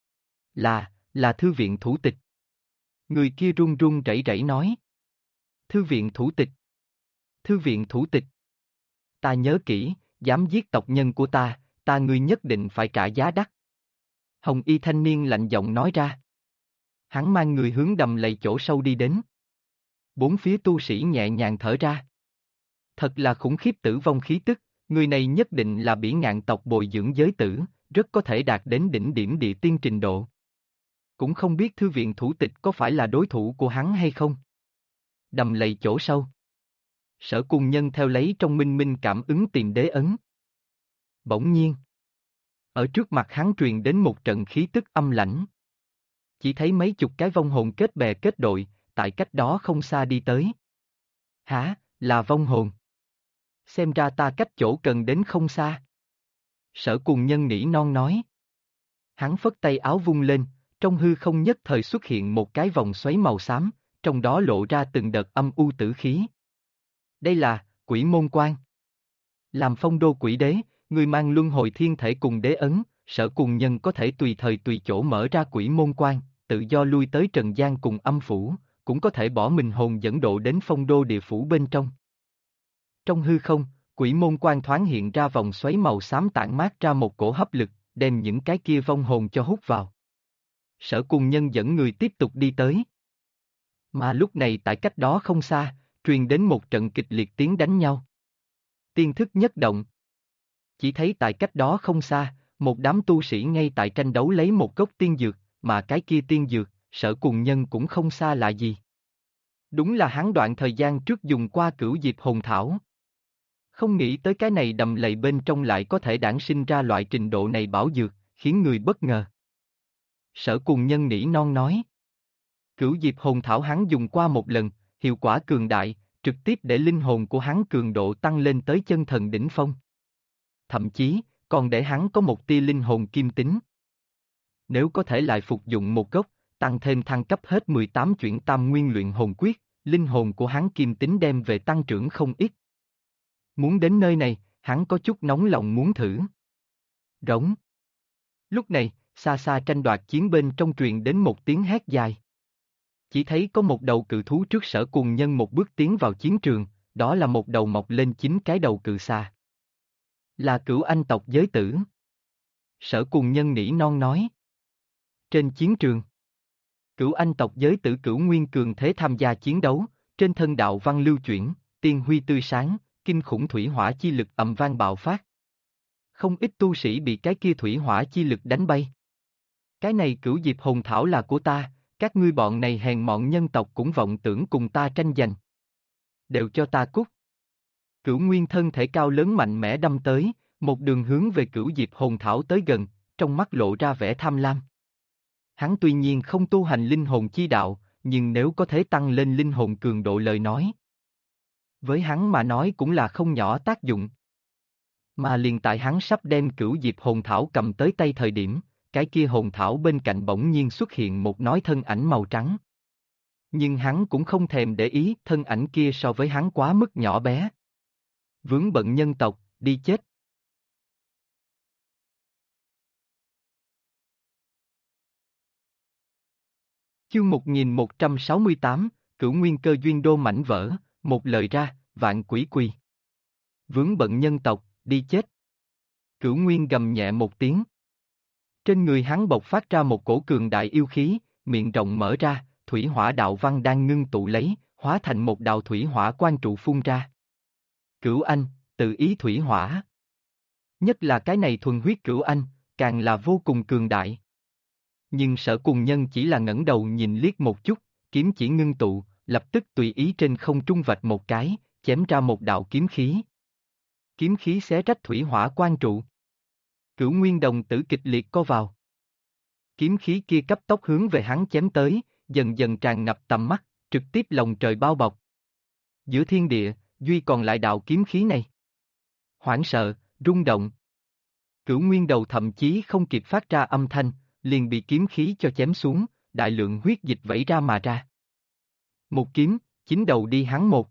Là thư viện thủ tịch. Người kia run run rẩy rẩy nói. Thư viện thủ tịch. Thư viện thủ tịch. Ta nhớ kỹ, dám giết tộc nhân của ta ngươi nhất định phải trả giá đắt. Hồng y thanh niên lạnh giọng nói ra. Hắn mang người hướng đầm lầy chỗ sâu đi đến. Bốn phía tu sĩ nhẹ nhàng thở ra. Thật là khủng khiếp tử vong khí tức, người này nhất định là bỉ ngạn tộc bồi dưỡng giới tử, rất có thể đạt đến đỉnh điểm địa tiên trình độ. Cũng không biết thư viện thủ tịch có phải là đối thủ của hắn hay không. Đầm lầy chỗ sâu. Sở Cùng Nhân theo lấy trong minh minh cảm ứng tìm đế ấn. Bỗng nhiên, ở trước mặt hắn truyền đến một trận khí tức âm lãnh. Chỉ thấy mấy chục cái vong hồn kết bè kết đội, tại cách đó không xa đi tới. Hả, là vong hồn? Xem ra ta cách chỗ cần đến không xa. Sở Cùng Nhân nỉ non nói. Hắn phất tay áo vung lên, trong hư không nhất thời xuất hiện một cái vòng xoáy màu xám, trong đó lộ ra từng đợt âm u tử khí. Đây là Quỷ Môn Quan. Làm phong đô quỷ đế, người mang luân hồi thiên thể cùng đế ấn, Sở Cùng Nhân có thể tùy thời tùy chỗ mở ra Quỷ Môn Quan, tự do lui tới trần gian cùng âm phủ, cũng có thể bỏ mình hồn dẫn độ đến phong đô địa phủ bên trong. Trong hư không, Quỷ Môn Quan thoáng hiện ra vòng xoáy màu xám tản mát ra một cổ hấp lực, đem những cái kia vong hồn cho hút vào. Sở Cùng Nhân dẫn người tiếp tục đi tới. Mà lúc này tại cách đó không xa, truyền đến một trận kịch liệt tiếng đánh nhau. Tiên thức nhất động. Chỉ thấy tại cách đó không xa, một đám tu sĩ ngay tại tranh đấu lấy một gốc tiên dược, mà cái kia tiên dược, Sở Cùng Nhân cũng không xa lạ gì. Đúng là hắn đoạn thời gian trước dùng qua Cửu Diệp Hồn Thảo. Không nghĩ tới cái này đầm lầy bên trong lại có thể đản sinh ra loại trình độ này bảo dược, khiến người bất ngờ. Sở Cùng Nhân nỉ non nói. Cửu Diệp Hồn Thảo hắn dùng qua một lần, hiệu quả cường đại, trực tiếp để linh hồn của hắn cường độ tăng lên tới chân thần đỉnh phong. Thậm chí, còn để hắn có một tia linh hồn kim tính. Nếu có thể lại phục dụng một gốc, tăng thêm thăng cấp hết 18 chuyển tam nguyên luyện hồn quyết, linh hồn của hắn kim tính đem về tăng trưởng không ít. Muốn đến nơi này, hắn có chút nóng lòng muốn thử. Rống. Lúc này, xa xa tranh đoạt chiến bên trong truyền đến một tiếng hét dài. Chỉ thấy có một đầu cự thú trước Sở Cùng Nhân một bước tiến vào chiến trường, đó là một đầu mọc lên 9 cái đầu cự xà. Là Cửu Anh tộc giới tử. Sở Cùng Nhân nỉ non nói. Trên chiến trường, Cửu Anh tộc giới tử Cửu Nguyên cường thế tham gia chiến đấu, trên thân đạo văn lưu chuyển, tiên huy tươi sáng, kinh khủng thủy hỏa chi lực ầm vang bạo phát. Không ít tu sĩ bị cái kia thủy hỏa chi lực đánh bay. Cái này Cửu Diệp Hồn Thảo là của ta, các ngươi bọn này hèn mọn nhân tộc cũng vọng tưởng cùng ta tranh giành. Đều cho ta cút. Cửu Nguyên thân thể cao lớn mạnh mẽ đâm tới, một đường hướng về Cửu Diệp Hồn Thảo tới gần, trong mắt lộ ra vẻ tham lam. Hắn tuy nhiên không tu hành linh hồn chi đạo, nhưng nếu có thể tăng lên linh hồn cường độ lời nói, với hắn mà nói cũng là không nhỏ tác dụng. Mà liền tại hắn sắp đem Cửu Diệp Hồn Thảo cầm tới tay thời điểm, cái kia hồn thảo bên cạnh bỗng nhiên xuất hiện một nói thân ảnh màu trắng. Nhưng hắn cũng không thèm để ý, thân ảnh kia so với hắn quá mức nhỏ bé. Vướng bận nhân tộc, đi chết. Chương 1168, Cửu Nguyên cơ duyên đô mảnh vỡ, một lời ra, vạn quỷ quỳ. Vướng bận nhân tộc, đi chết. Cửu Nguyên gầm nhẹ một tiếng. Trên người hắn bộc phát ra một cổ cường đại yêu khí, miệng rộng mở ra, thủy hỏa đạo văn đang ngưng tụ lấy, hóa thành một đạo thủy hỏa quan trụ phun ra. Cửu Anh, tự ý thủy hỏa. Nhất là cái này thuần huyết Cửu Anh, càng là vô cùng cường đại. Nhưng Sở Cùng Nhân chỉ là ngẩng đầu nhìn liếc một chút, kiếm chỉ ngưng tụ, lập tức tùy ý trên không trung vạch một cái, chém ra một đạo kiếm khí. Kiếm khí xé rách thủy hỏa quan trụ. Cửu Nguyên đồng tử kịch liệt co vào. Kiếm khí kia cấp tốc hướng về hắn chém tới, dần dần tràn ngập tầm mắt, trực tiếp lồng trời bao bọc. Giữa thiên địa, duy còn lại đạo kiếm khí này. Hoảng sợ, rung động. Cửu nguyên đầu thậm chí không kịp phát ra âm thanh, liền bị kiếm khí cho chém xuống, đại lượng huyết dịch vẩy ra mà ra. Một kiếm, chín đầu đi hắn một.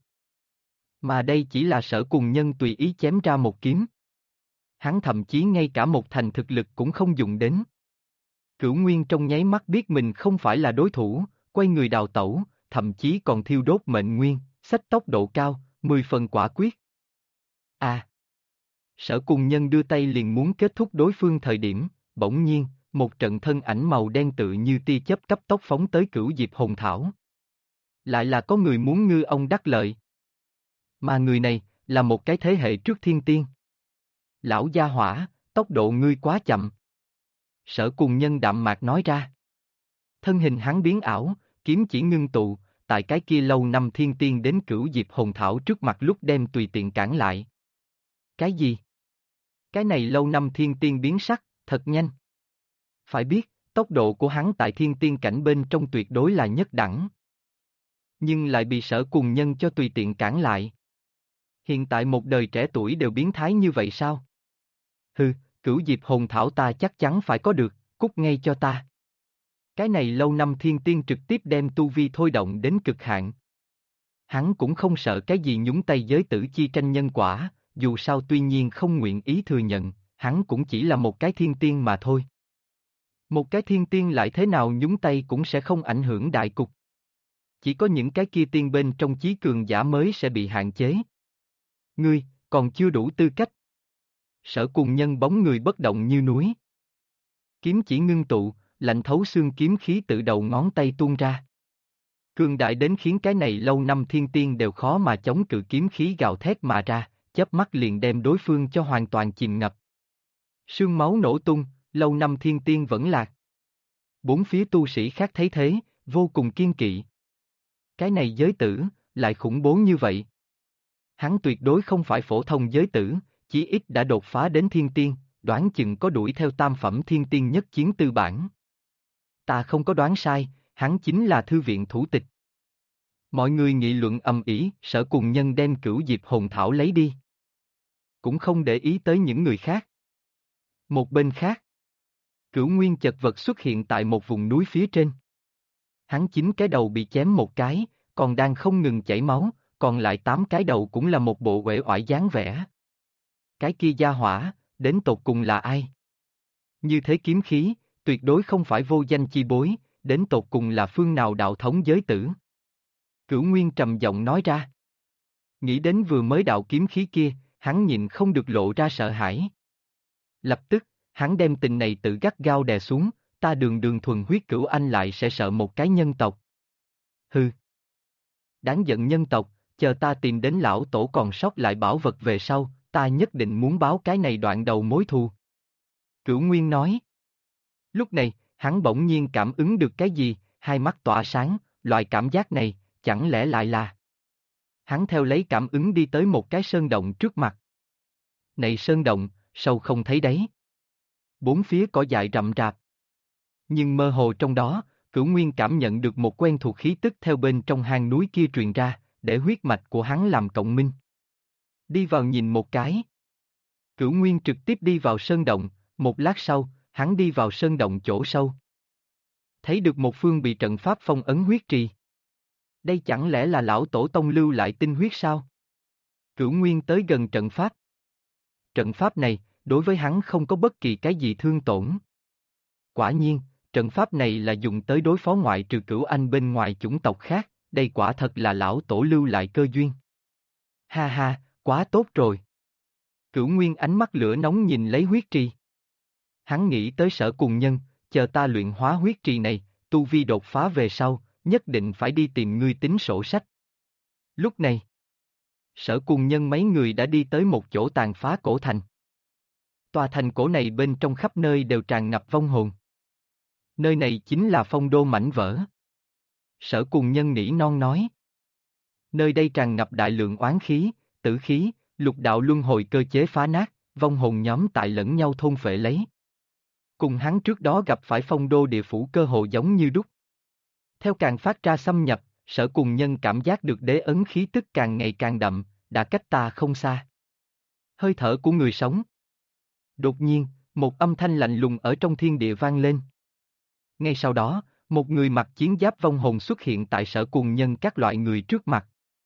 Mà đây chỉ là Sở Cùng Nhân tùy ý chém ra một kiếm. Hắn thậm chí ngay cả một thành thực lực cũng không dùng đến. Cửu Nguyên trong nháy mắt biết mình không phải là đối thủ, quay người đào tẩu, thậm chí còn thiêu đốt mệnh nguyên, xách tốc độ cao, 10 phần quả quyết. À! Sở Cùng Nhân đưa tay liền muốn kết thúc đối phương thời điểm, bỗng nhiên, một trận thân ảnh màu đen tự như tia chớp cấp tốc phóng tới Cửu Diệp Hồn Thảo. Lại là có người muốn ngư ông đắc lợi. Mà người này, là một cái thế hệ trước thiên tiên. Lão gia hỏa, tốc độ ngươi quá chậm. Sở Cùng Nhân đạm mạc nói ra. Thân hình hắn biến ảo, kiếm chỉ ngưng tụ, tại cái kia lâu năm thiên tiên đến Cửu Diệp Hồn Thảo trước mặt lúc đem tùy tiện cản lại. Cái gì? Cái này lâu năm thiên tiên biến sắc, thật nhanh. Phải biết, tốc độ của hắn tại thiên tiên cảnh bên trong tuyệt đối là nhất đẳng. Nhưng lại bị Sở Cùng Nhân cho tùy tiện cản lại. Hiện tại một đời trẻ tuổi đều biến thái như vậy sao? Hừ, Cửu Diệp Hồn Thảo ta chắc chắn phải có được, cút ngay cho ta. Cái này lâu năm thiên tiên trực tiếp đem tu vi thôi động đến cực hạn. Hắn cũng không sợ cái gì nhúng tay giới tử chi tranh nhân quả, dù sao tuy nhiên không nguyện ý thừa nhận, hắn cũng chỉ là một cái thiên tiên mà thôi. Một cái thiên tiên lại thế nào nhúng tay cũng sẽ không ảnh hưởng đại cục. Chỉ có những cái kia tiên bên trong chí cường giả mới sẽ bị hạn chế. Ngươi, còn chưa đủ tư cách. Sở Cùng Nhân bóng người bất động như núi. Kiếm chỉ ngưng tụ, lạnh thấu xương kiếm khí tự đầu ngón tay tuôn ra. Cường đại đến khiến cái này lâu năm thiên tiên đều khó mà chống cự kiếm khí gào thét mà ra, chớp mắt liền đem đối phương cho hoàn toàn chìm ngập. Sương máu nổ tung, lâu năm thiên tiên vẫn lạc. Bốn phía tu sĩ khác thấy thế, vô cùng kiên kỵ. Cái này giới tử, lại khủng bố như vậy. Hắn tuyệt đối không phải phổ thông giới tử, chí ít đã đột phá đến thiên tiên, đoán chừng có đuổi theo tam phẩm thiên tiên nhất chiến tư bản. Ta không có đoán sai, hắn chính là thư viện thủ tịch. Mọi người nghị luận ầm ĩ, Sở Cùng Nhân đem Cửu Diệp Hồn Thảo lấy đi. Cũng không để ý tới những người khác. Một bên khác, Cửu Nguyên chật vật xuất hiện tại một vùng núi phía trên. Hắn 9 cái đầu bị chém một cái, còn đang không ngừng chảy máu, còn lại 8 cái đầu cũng là một bộ uể oải dáng vẻ. Cái kia gia hỏa, đến tột cùng là ai? Như thế kiếm khí, tuyệt đối không phải vô danh chi bối, đến tột cùng là phương nào đạo thống giới tử. Cửu Nguyên trầm giọng nói ra. Nghĩ đến vừa mới đạo kiếm khí kia, hắn nhịn không được lộ ra sợ hãi. Lập tức, hắn đem tình này tự gắt gao đè xuống, ta đường đường thuần huyết cửu anh lại sẽ sợ một cái nhân tộc. Hừ. Đáng giận nhân tộc, chờ ta tìm đến lão tổ còn sót lại bảo vật về sau, ta nhất định muốn báo cái này đoạn đầu mối thù. Cửu Nguyên nói. Lúc này, hắn bỗng nhiên cảm ứng được cái gì, hai mắt tỏa sáng, loại cảm giác này, chẳng lẽ lại là... Hắn theo lấy cảm ứng đi tới một cái sơn động trước mặt. Này sơn động, sâu không thấy đáy. Bốn phía cỏ dại rậm rạp. Nhưng mơ hồ trong đó, Cửu Nguyên cảm nhận được một quen thuộc khí tức theo bên trong hang núi kia truyền ra, để huyết mạch của hắn làm cộng minh. Đi vào nhìn một cái. Cửu Nguyên trực tiếp đi vào sơn động, một lát sau, hắn đi vào sơn động chỗ sâu. Thấy được một phương bị trận pháp phong ấn huyết trì. Đây chẳng lẽ là lão tổ tông lưu lại tinh huyết sao? Cửu Nguyên tới gần trận pháp. Trận pháp này, đối với hắn không có bất kỳ cái gì thương tổn. Quả nhiên, trận pháp này là dùng tới đối phó ngoại trừ Cửu Anh bên ngoài chủng tộc khác, đây quả thật là lão tổ lưu lại cơ duyên. Ha ha, quá tốt rồi. Cửu Nguyên ánh mắt lửa nóng nhìn lấy huyết trì. Hắn nghĩ tới Sở Cùng Nhân, chờ ta luyện hóa huyết trì này, tu vi đột phá về sau, nhất định phải đi tìm ngươi tính sổ sách. Lúc này, Sở Cùng Nhân mấy người đã đi tới một chỗ tàn phá cổ thành. Tòa thành cổ này bên trong khắp nơi đều tràn ngập vong hồn. Nơi này chính là phong đô mảnh vỡ. Sở Cùng Nhân nỉ non nói. Nơi đây tràn ngập đại lượng oán khí, tử khí, lục đạo luân hồi cơ chế phá nát, vong hồn nhóm tại lẫn nhau thôn phệ lấy. Cùng hắn trước đó gặp phải phong đô địa phủ cơ hồ giống như đúc. Theo càng phát ra xâm nhập, Sở Cùng Nhân cảm giác được đế ấn khí tức càng ngày càng đậm, đã cách ta không xa. Hơi thở của người sống. Đột nhiên, một âm thanh lạnh lùng ở trong thiên địa vang lên. Ngay sau đó, một người mặc chiến giáp vong hồn xuất hiện tại Sở Cùng Nhân các loại người trước mặt.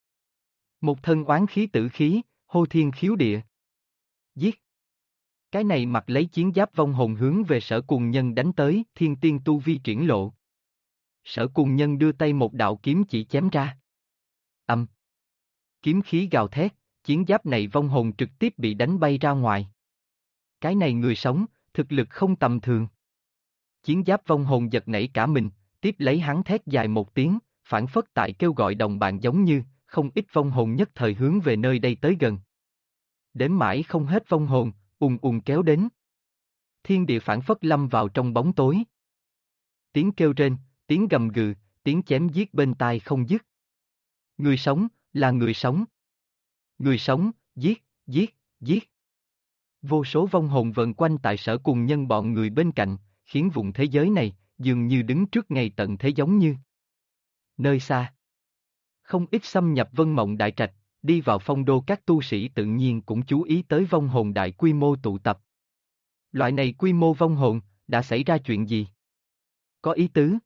Một thân oán khí tử khí, hô thiên khiếu địa. Giết! Cái này mặc lấy chiến giáp vong hồn hướng về Sở Cùng Nhân đánh tới, thiên tiên tu vi triển lộ. Sở Cùng Nhân đưa tay một đạo kiếm chỉ chém ra. Âm! Kiếm khí gào thét, chiến giáp này vong hồn trực tiếp bị đánh bay ra ngoài. Cái này người sống, thực lực không tầm thường. Chiến giáp vong hồn giật nảy cả mình, tiếp lấy hắn thét dài một tiếng, phản phất tại kêu gọi đồng bạn giống như, không ít vong hồn nhất thời hướng về nơi đây tới gần. Đến mãi không hết vong hồn, ùn ùn kéo đến. Thiên địa phản phất lâm vào trong bóng tối. Tiếng kêu rên, tiếng gầm gừ, tiếng chém giết bên tai không dứt. Người sống, là người sống. Người sống, giết, giết, giết. Vô số vong hồn vần quanh tại Sở Cùng Nhân bọn người bên cạnh, khiến vùng thế giới này, dường như đứng trước ngày tận thế giống như. Nơi xa. Không ít xâm nhập Vân Mộng Đại Trạch, đi vào phong đô các tu sĩ tự nhiên cũng chú ý tới vong hồn đại quy mô tụ tập. Loại này quy mô vong hồn, đã xảy ra chuyện gì? Có ý tứ.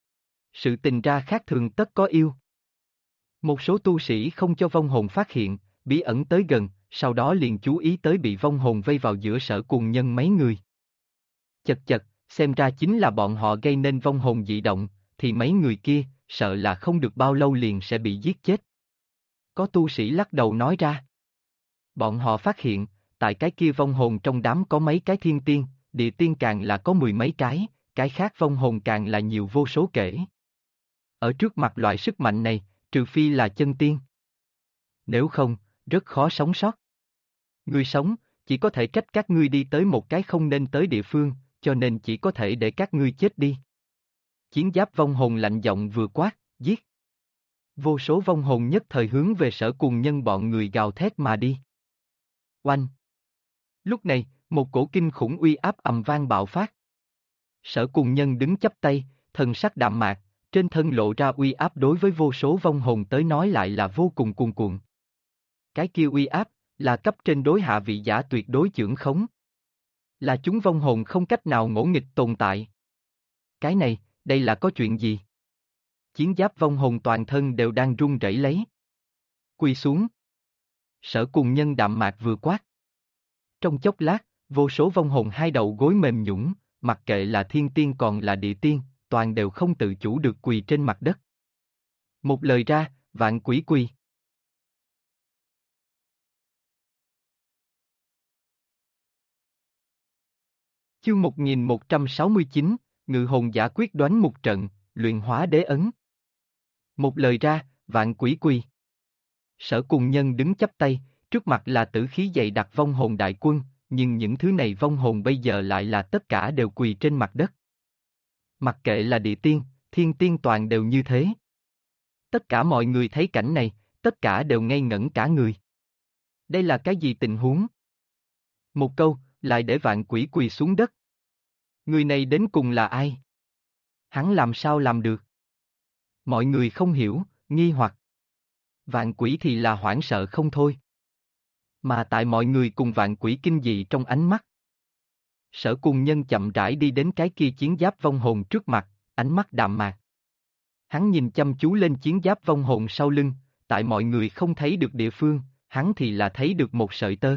Sự tình ra khác thường tất có yêu. Một số tu sĩ không cho vong hồn phát hiện, bí ẩn tới gần, sau đó liền chú ý tới bị vong hồn vây vào giữa Sở Cùng Nhân mấy người. Chật chật, xem ra chính là bọn họ gây nên vong hồn dị động, thì mấy người kia, sợ là không được bao lâu liền sẽ bị giết chết. Có tu sĩ lắc đầu nói ra. Bọn họ phát hiện, tại cái kia vong hồn trong đám có mấy cái thiên tiên, địa tiên càng là có mười mấy cái khác vong hồn càng là nhiều vô số kể. Ở trước mặt loại sức mạnh này, trừ phi là chân tiên. Nếu không, rất khó sống sót. Ngươi sống, chỉ có thể trách các ngươi đi tới một cái không nên tới địa phương, cho nên chỉ có thể để các ngươi chết đi. Chiến giáp vong hồn lạnh giọng vừa quát, giết. Vô số vong hồn nhất thời hướng về Sở Cùng Nhân bọn người gào thét mà đi. Oanh! Lúc này, một cổ kinh khủng uy áp ầm vang bạo phát. Sở Cùng Nhân đứng chắp tay, thần sắc đạm mạc, trên thân lộ ra uy áp đối với vô số vong hồn tới nói lại là vô cùng cuồn cuộn. Cái kia uy áp, là cấp trên đối hạ vị giả tuyệt đối chưởng khống. Là chúng vong hồn không cách nào ngỗ nghịch tồn tại. Cái này, đây là có chuyện gì? Chiến giáp vong hồn toàn thân đều đang run rẩy lấy. Quỳ xuống. Sở Cùng Nhân đạm mạc vừa quát. Trong chốc lát, vô số vong hồn hai đầu gối mềm nhũn, mặc kệ là thiên tiên còn là địa tiên, toàn đều không tự chủ được quỳ trên mặt đất. Một lời ra, vạn quỷ quỳ. Chương 1169, Ngự hồn giả quyết đoán một trận, luyện hóa đế ấn. Một lời ra, vạn quỷ quỳ. Sở Cùng Nhân đứng chắp tay, trước mặt là tử khí dày đặc vong hồn đại quân, nhưng những thứ này vong hồn bây giờ lại là tất cả đều quỳ trên mặt đất. Mặc kệ là địa tiên, thiên tiên toàn đều như thế. Tất cả mọi người thấy cảnh này, tất cả đều ngây ngẩn cả người. Đây là cái gì tình huống? Một câu, lại để vạn quỷ quỳ xuống đất. Người này đến cùng là ai? Hắn làm sao làm được? Mọi người không hiểu, nghi hoặc. Vạn quỷ thì là hoảng sợ không thôi. Mà tại mọi người cùng vạn quỷ kinh dị trong ánh mắt. Sở Cùng Nhân chậm rãi đi đến cái kia chiến giáp vong hồn trước mặt, ánh mắt đạm mạc. Hắn nhìn chăm chú lên chiến giáp vong hồn sau lưng, tại mọi người không thấy được địa phương, hắn thì là thấy được một sợi tơ.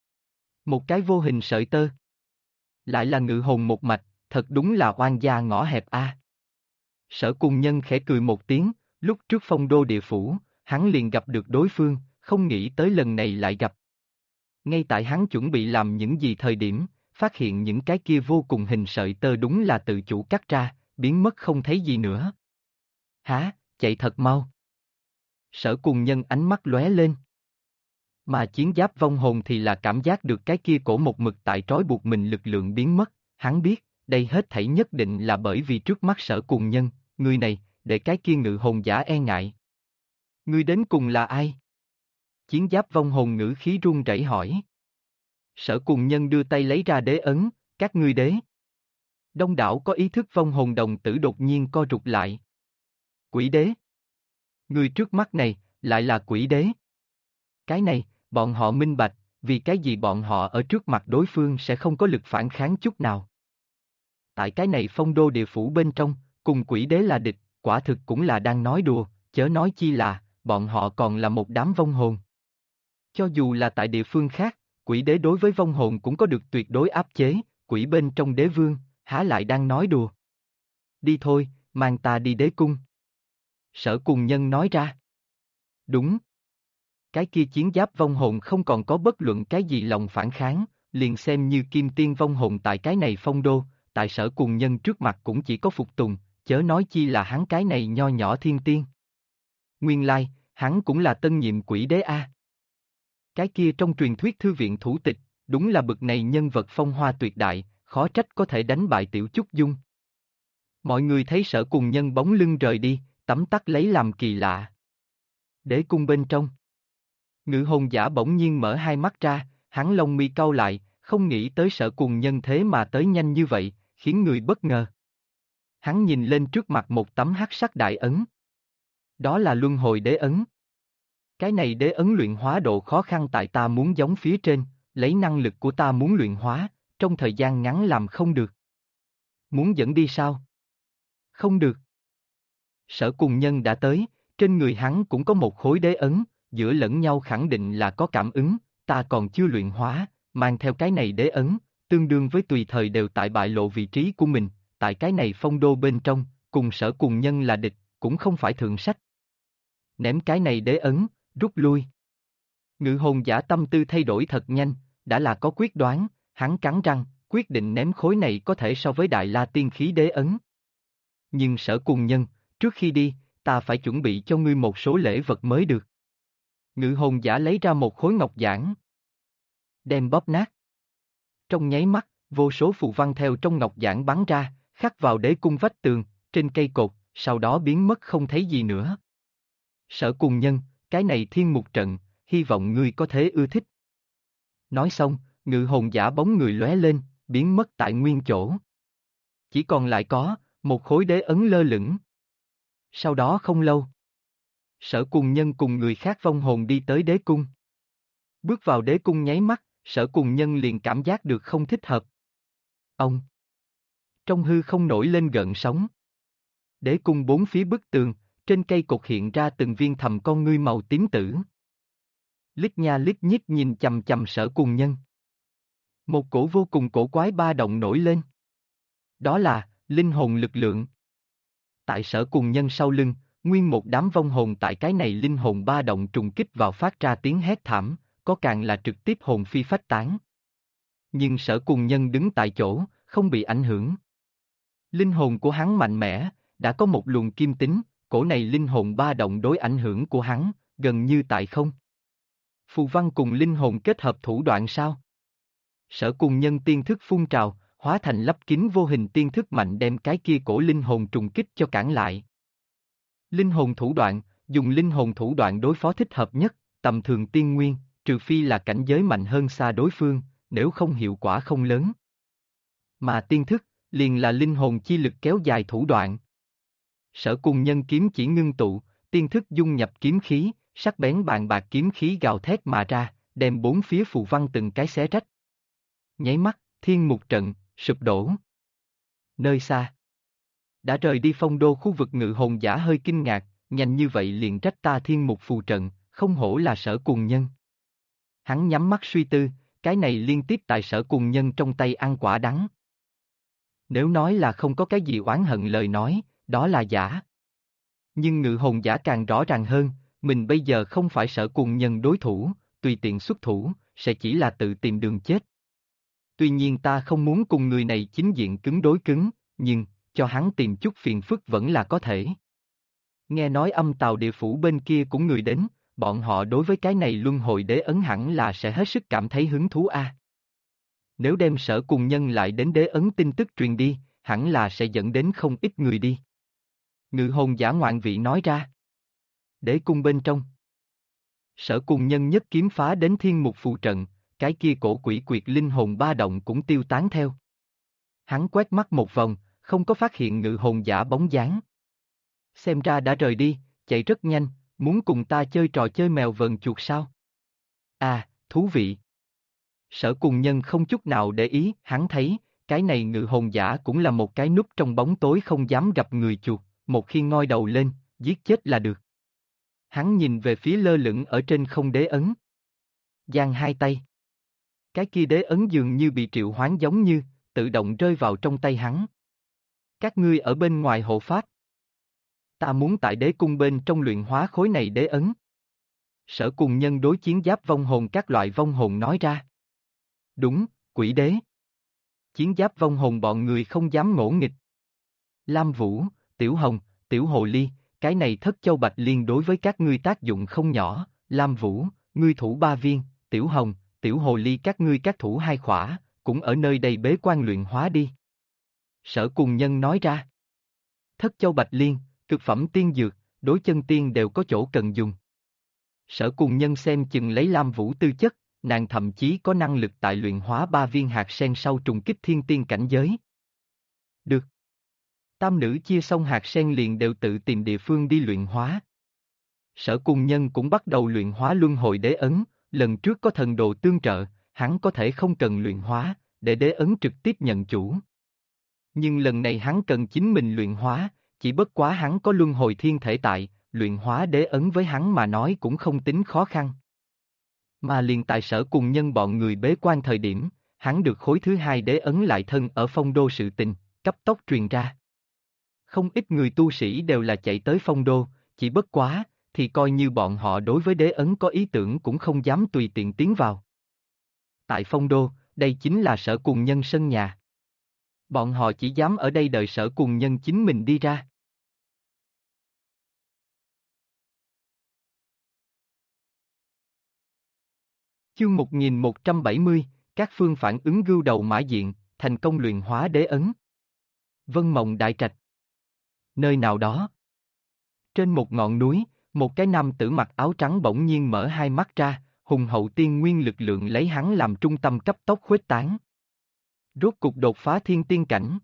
Một cái vô hình sợi tơ. Lại là ngự hồn một mạch, thật đúng là oan gia ngõ hẹp a. Sở Cùng Nhân khẽ cười một tiếng, lúc trước phong đô địa phủ, hắn liền gặp được đối phương, không nghĩ tới lần này lại gặp. Ngay tại hắn chuẩn bị làm những gì thời điểm, phát hiện những cái kia vô cùng hình sợi tơ đúng là tự chủ cắt ra, biến mất không thấy gì nữa. Hả, chạy thật mau. Sở Cùng Nhân ánh mắt lóe lên. Mà chiến giáp vong hồn thì là cảm giác được cái kia cổ một mực tại trói buộc mình lực lượng biến mất, hắn biết, đây hết thảy nhất định là bởi vì trước mắt Sở Cùng Nhân, người này, để cái kia ngự hồn giả e ngại. Ngươi đến cùng là ai? Chiến giáp vong hồn ngữ khí run rẩy hỏi. Sở Cùng Nhân đưa tay lấy ra đế ấn, các ngươi đế. Đông đảo có ý thức vong hồn đồng tử đột nhiên co rụt lại. Quỷ đế. Người trước mắt này, lại là quỷ đế. Cái này, bọn họ minh bạch, vì cái gì bọn họ ở trước mặt đối phương sẽ không có lực phản kháng chút nào. Tại cái này phong đô địa phủ bên trong, cùng quỷ đế là địch, quả thực cũng là đang nói đùa, chớ nói chi là, bọn họ còn là một đám vong hồn. Cho dù là tại địa phương khác, quỷ đế đối với vong hồn cũng có được tuyệt đối áp chế, quỷ bên trong đế vương, há lại đang nói đùa. Đi thôi, mang ta đi đế cung. Sở Cùng Nhân nói ra. Đúng. Cái kia chiến giáp vong hồn không còn có bất luận cái gì lòng phản kháng, liền xem như kim tiên vong hồn tại cái này phong đô, tại Sở Cùng Nhân trước mặt cũng chỉ có phục tùng, chớ nói chi là hắn cái này nho nhỏ thiên tiên. Nguyên lai, hắn cũng là tân nhiệm quỷ đế A. Cái kia trong truyền thuyết thư viện thủ tịch, đúng là bực này nhân vật phong hoa tuyệt đại, khó trách có thể đánh bại Tiểu Chúc Dung. Mọi người thấy Sở Cùng Nhân bóng lưng rời đi, tấm tắc lấy làm kỳ lạ. Đế cung bên trong. Ngự hồn giả bỗng nhiên mở hai mắt ra, hắn lông mi cau lại, không nghĩ tới Sở Cùng Nhân thế mà tới nhanh như vậy, khiến người bất ngờ. Hắn nhìn lên trước mặt một tấm hắc sắc đại ấn. Đó là luân hồi đế ấn. Cái này đế ấn luyện hóa độ khó khăn tại ta muốn giống phía trên, lấy năng lực của ta muốn luyện hóa, trong thời gian ngắn làm không được. Muốn dẫn đi sao? Không được. Sở Cùng Nhân đã tới, trên người hắn cũng có một khối đế ấn, giữa lẫn nhau khẳng định là có cảm ứng, ta còn chưa luyện hóa, mang theo cái này đế ấn, tương đương với tùy thời đều tại bại lộ vị trí của mình, tại cái này phong đô bên trong, cùng Sở Cùng Nhân là địch, cũng không phải thượng sách. Ném cái này đế ấn, rút lui. Ngự hồn giả tâm tư thay đổi thật nhanh, đã là có quyết đoán, hắn cắn răng, quyết định ném khối này có thể so với Đại La Tiên Khí đế ấn. Nhưng Sở Cùng Nhân, trước khi đi, ta phải chuẩn bị cho ngươi một số lễ vật mới được. Ngự hồn giả lấy ra một khối ngọc giản. Đem bóp nát. Trong nháy mắt, vô số phù văn theo trong ngọc giản bắn ra, khắc vào đế cung vách tường, trên cây cột, sau đó biến mất không thấy gì nữa. Sở Cùng Nhân, cái này thiên mục trận, hy vọng ngươi có thể ưa thích. Nói xong, ngự hồn giả bóng người lóe lên, biến mất tại nguyên chỗ. Chỉ còn lại có một khối đế ấn lơ lửng. Sau đó không lâu, Sở Cùng Nhân cùng người khác vong hồn đi tới đế cung. Bước vào đế cung nháy mắt, Sở Cùng Nhân liền cảm giác được không thích hợp. Ông! Trong hư không nổi lên gợn sóng. Đế cung bốn phía bức tường, trên cây cột hiện ra từng viên thầm con ngươi màu tím tử. Lít nha lít nhít nhìn chằm chằm Sở Cùng Nhân. Một cổ vô cùng cổ quái ba động nổi lên. Đó là linh hồn lực lượng. Tại Sở Cùng Nhân sau lưng, nguyên một đám vong hồn tại cái này linh hồn ba động trùng kích vào phát ra tiếng hét thảm, có càng là trực tiếp hồn phi phách tán. Nhưng Sở Cùng Nhân đứng tại chỗ, không bị ảnh hưởng. Linh hồn của hắn mạnh mẽ, đã có một luồng kim tính, cổ này linh hồn ba động đối ảnh hưởng của hắn, gần như tại không. Phù văn cùng linh hồn kết hợp thủ đoạn sao? Sở Cùng Nhân tiên thức phun trào, hóa thành lấp kín vô hình tiên thức mạnh đem cái kia cổ linh hồn trùng kích cho cản lại. Linh hồn thủ đoạn, dùng linh hồn thủ đoạn đối phó thích hợp nhất, tầm thường tiên nguyên, trừ phi là cảnh giới mạnh hơn xa đối phương, nếu không hiệu quả không lớn. Mà tiên thức, liền là linh hồn chi lực kéo dài thủ đoạn. Sở Cùng Nhân kiếm chỉ ngưng tụ, tiên thức dung nhập kiếm khí, sắc bén bàn bạc kiếm khí gào thét mà ra, đem bốn phía phù văn từng cái xé rách. Nháy mắt, thiên mục trận, sụp đổ. Nơi xa, đã rời đi phong đô khu vực ngự hồn giả hơi kinh ngạc, nhanh như vậy liền trách ta thiên mục phù trận, không hổ là Sở Cùng Nhân. Hắn nhắm mắt suy tư, cái này liên tiếp tại Sở Cùng Nhân trong tay ăn quả đắng. Nếu nói là không có cái gì oán hận lời nói, đó là giả. Nhưng ngự hồn giả càng rõ ràng hơn, mình bây giờ không phải Sở Cùng Nhân đối thủ, tùy tiện xuất thủ, sẽ chỉ là tự tìm đường chết. Tuy nhiên ta không muốn cùng người này chính diện cứng đối cứng, nhưng, cho hắn tìm chút phiền phức vẫn là có thể. Nghe nói âm tào địa phủ bên kia cũng người đến, bọn họ đối với cái này luân hồi đế ấn hẳn là sẽ hết sức cảm thấy hứng thú a. Nếu đem Sở Cùng Nhân lại đến đế ấn tin tức truyền đi, hẳn là sẽ dẫn đến không ít người đi. Ngự hồn giả ngoạn vị nói ra. Đế cung bên trong. Sở Cùng Nhân nhất kiếm phá đến thiên mục phù trận, cái kia cổ quỷ quyệt linh hồn ba động cũng tiêu tán theo. Hắn quét mắt một vòng, không có phát hiện ngự hồn giả bóng dáng. Xem ra đã rời đi, chạy rất nhanh, muốn cùng ta chơi trò chơi mèo vờn chuột sao? À, thú vị. Sở Cùng Nhân không chút nào để ý, hắn thấy, cái này ngự hồn giả cũng là một cái núp trong bóng tối không dám gặp người chuột, một khi ngoi đầu lên, giết chết là được. Hắn nhìn về phía lơ lửng ở trên không đế ấn. Giang hai tay. Cái kia đế ấn dường như bị triệu hoán giống như, tự động rơi vào trong tay hắn. Các ngươi ở bên ngoài hộ pháp. Ta muốn tại đế cung bên trong luyện hóa khối này đế ấn. Sở Cùng Nhân đối chiến giáp vong hồn các loại vong hồn nói ra. Đúng, quỷ đế. Chiến giáp vong hồn bọn người không dám ngỗ nghịch. Lam Vũ, Tiểu Hồng, Tiểu Hồ Ly, cái này thất châu bạch liên đối với các ngươi tác dụng không nhỏ. Lam Vũ, ngươi thủ 3 viên, Tiểu Hồng, Tiểu Hồ Ly các ngươi các thủ 2 khỏa, cũng ở nơi đây bế quan luyện hóa đi. Sở Cùng Nhân nói ra. Thất châu bạch liên, cực phẩm tiên dược, đối chân tiên đều có chỗ cần dùng. Sở Cùng Nhân xem chừng lấy Lam Vũ tư chất, nàng thậm chí có năng lực tại luyện hóa 3 viên hạt sen sau trùng kích thiên tiên cảnh giới. Được. Tam nữ chia xong hạt sen liền đều tự tìm địa phương đi luyện hóa. Sở Cùng Nhân cũng bắt đầu luyện hóa luân hồi đế ấn, lần trước có thần đồ tương trợ, hắn có thể không cần luyện hóa, để đế ấn trực tiếp nhận chủ. Nhưng lần này hắn cần chính mình luyện hóa, chỉ bất quá hắn có luân hồi thiên thể tại, luyện hóa đế ấn với hắn mà nói cũng không tính khó khăn. Mà liền tại Sở Cùng Nhân bọn người bế quan thời điểm, hắn được khối thứ 2 đế ấn lại thân ở phong đô sự tình, cấp tốc truyền ra. Không ít người tu sĩ đều là chạy tới phong đô, chỉ bất quá, thì coi như bọn họ đối với đế ấn có ý tưởng cũng không dám tùy tiện tiến vào. Tại phong đô, đây chính là Sở Cùng Nhân sân nhà. Bọn họ chỉ dám ở đây đợi Sở Cùng Nhân chính mình đi ra. Chương 1170, các phương phản ứng gưu đầu mã diện, thành công luyện hóa đế ấn. Vân Mộng Đại Trạch. Nơi nào đó. Trên một ngọn núi, một cái nam tử mặc áo trắng bỗng nhiên mở hai mắt ra, hùng hậu tiên nguyên lực lượng lấy hắn làm trung tâm cấp tốc khuếch tán. Rốt cục đột phá thiên tiên cảnh.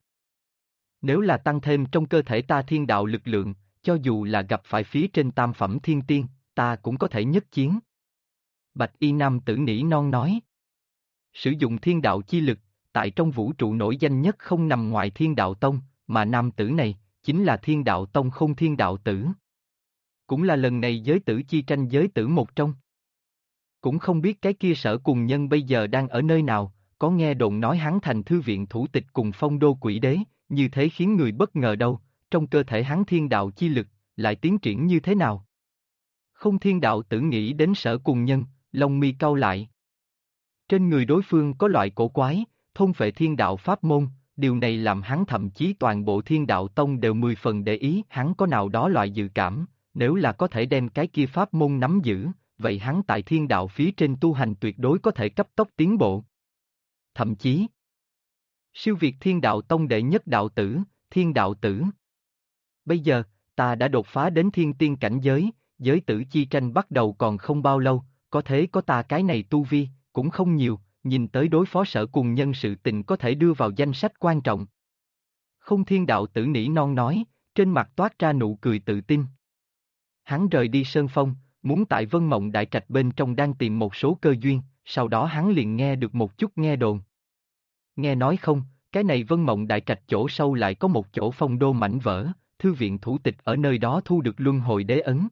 Nếu là tăng thêm trong cơ thể ta thiên đạo lực lượng, cho dù là gặp phải phía trên tam phẩm thiên tiên, ta cũng có thể nhất chiến. Bạch y nam tử nỉ non nói. Sử dụng thiên đạo chi lực, tại trong vũ trụ nổi danh nhất không nằm ngoài thiên đạo tông, mà nam tử này, chính là thiên đạo tông Không Thiên đạo tử. Cũng là lần này giới tử chi tranh giới tử một trong. Cũng không biết cái kia Sở Cùng Nhân bây giờ đang ở nơi nào, có nghe đồn nói hắn thành thư viện thủ tịch cùng phong đô quỷ đế, như thế khiến người bất ngờ đâu, trong cơ thể hắn thiên đạo chi lực, lại tiến triển như thế nào? Không Thiên đạo tử nghĩ đến Sở Cùng Nhân, lông mi cau lại. Trên người đối phương có loại cổ quái, thôn phệ thiên đạo pháp môn, điều này làm hắn thậm chí toàn bộ thiên đạo tông đều 10 phần để ý, hắn có nào đó loại dự cảm, nếu là có thể đem cái kia pháp môn nắm giữ, vậy hắn tại thiên đạo phía trên tu hành tuyệt đối có thể cấp tốc tiến bộ. Thậm chí, siêu việt thiên đạo tông đệ nhất đạo tử, thiên đạo tử. Bây giờ, ta đã đột phá đến thiên tiên cảnh giới, giới tử chi tranh bắt đầu còn không bao lâu, có thế có ta cái này tu vi, cũng không nhiều, nhìn tới đối phó Sở Cùng Nhân sự tình có thể đưa vào danh sách quan trọng. Không Thiên đạo tử nỉ non nói, trên mặt toát ra nụ cười tự tin. Hắn rời đi Sơn Phong, muốn tại Vân Mộng Đại Trạch bên trong đang tìm một số cơ duyên, sau đó hắn liền nghe được một chút nghe đồn. Nghe nói không, cái này Vân Mộng Đại Trạch chỗ sâu lại có một chỗ phong đô mảnh vỡ, thư viện thủ tịch ở nơi đó thu được luân hồi đế ấn.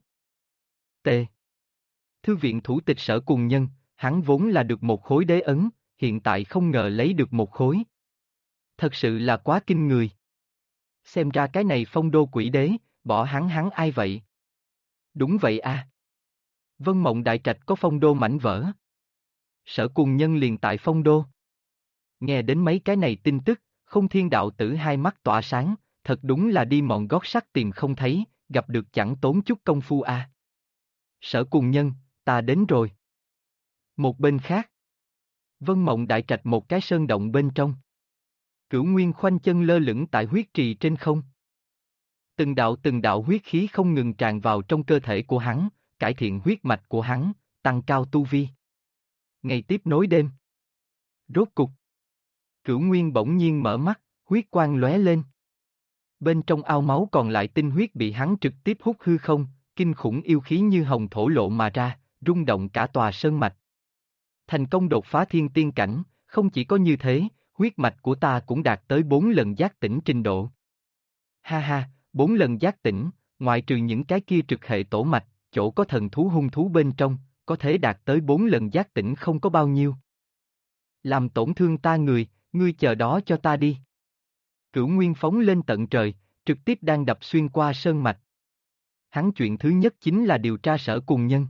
T. Thư viện thủ tịch Sở Cùng Nhân, hắn vốn là được một khối đế ấn, hiện tại không ngờ lấy được một khối. Thật sự là quá kinh người. Xem ra cái này phong đô quỷ đế, bỏ hắn ai vậy? Đúng vậy à. Vân Mộng Đại Trạch có phong đô mảnh vỡ. Sở Cùng Nhân liền tại phong đô. Nghe đến mấy cái này tin tức, Không Thiên đạo tử hai mắt tỏa sáng, thật đúng là đi mòn gót sắt tìm không thấy, gặp được chẳng tốn chút công phu à. Sở Cùng Nhân, ta đến rồi. Một bên khác, Vân Mộng Đại Trạch một cái sơn động bên trong. Cửu Nguyên khoanh chân lơ lửng tại huyết trì trên không. Từng đạo huyết khí không ngừng tràn vào trong cơ thể của hắn, cải thiện huyết mạch của hắn, tăng cao tu vi. Ngày tiếp nối đêm. Rốt cục. Cửu Nguyên bỗng nhiên mở mắt, huyết quang lóe lên. Bên trong ao máu còn lại tinh huyết bị hắn trực tiếp hút hư không, kinh khủng yêu khí như hồng thổ lộ mà ra, rung động cả tòa sơn mạch. thành công đột phá thiên tiên cảnh, không chỉ có như thế, huyết mạch của ta cũng đạt tới 4 lần giác tỉnh trình độ. Ha ha, 4 lần giác tỉnh, ngoại trừ những cái kia trực hệ tổ mạch, chỗ có thần thú hung thú bên trong, có thể đạt tới 4 lần giác tỉnh không có bao nhiêu. Làm tổn thương ta người, ngươi chờ đó cho ta đi. Cửu Nguyên phóng lên tận trời, trực tiếp đang đập xuyên qua sơn mạch. Hắn chuyện thứ nhất chính là điều tra Sở Cùng Nhân.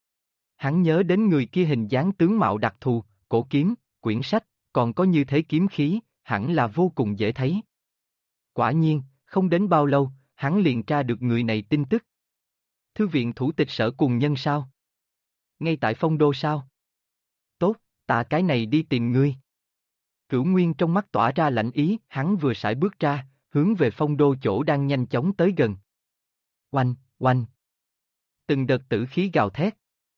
Hắn nhớ đến người kia hình dáng tướng mạo đặc thù, cổ kiếm, quyển sách, còn có như thế kiếm khí, hẳn là vô cùng dễ thấy. Quả nhiên, không đến bao lâu, hắn liền tra được người này tin tức. Thư viện thủ tịch Sở Cùng Nhân sao? Ngay tại Phong Đô sao? Tốt, ta cái này đi tìm ngươi. Cửu Nguyên trong mắt tỏa ra lạnh ý, hắn vừa sải bước ra, hướng về Phong Đô chỗ đang nhanh chóng tới gần. Oanh, oanh. Từng đợt tử khí gào thét.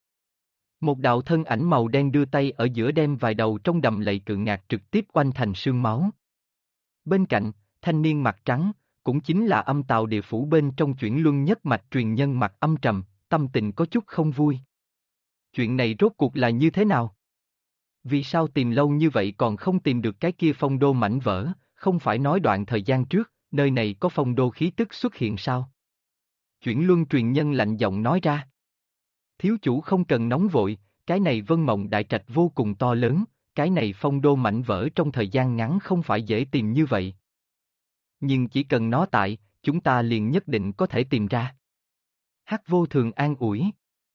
Một đạo thân ảnh màu đen đưa tay ở giữa đem vài đầu trong đầm lầy cự ngạc trực tiếp oanh thành sương máu. Bên cạnh, thanh niên mặt trắng, cũng chính là Âm Tào Địa Phủ bên trong chuyển luân nhất mạch truyền nhân mặt âm trầm, tâm tình có chút không vui. Chuyện này rốt cuộc là như thế nào? Vì sao tìm lâu như vậy còn không tìm được cái kia Phong Đô mảnh vỡ, không phải nói đoạn thời gian trước, nơi này có Phong Đô khí tức xuất hiện sao? Chuyển luân truyền nhân lạnh giọng nói ra. Thiếu chủ không cần nóng vội, cái này Vân Mộng Đại Trạch vô cùng to lớn, cái này Phong Đô mảnh vỡ trong thời gian ngắn không phải dễ tìm như vậy. Nhưng chỉ cần nó tại, chúng ta liền nhất định có thể tìm ra. Hắc Vô Thường an ủi.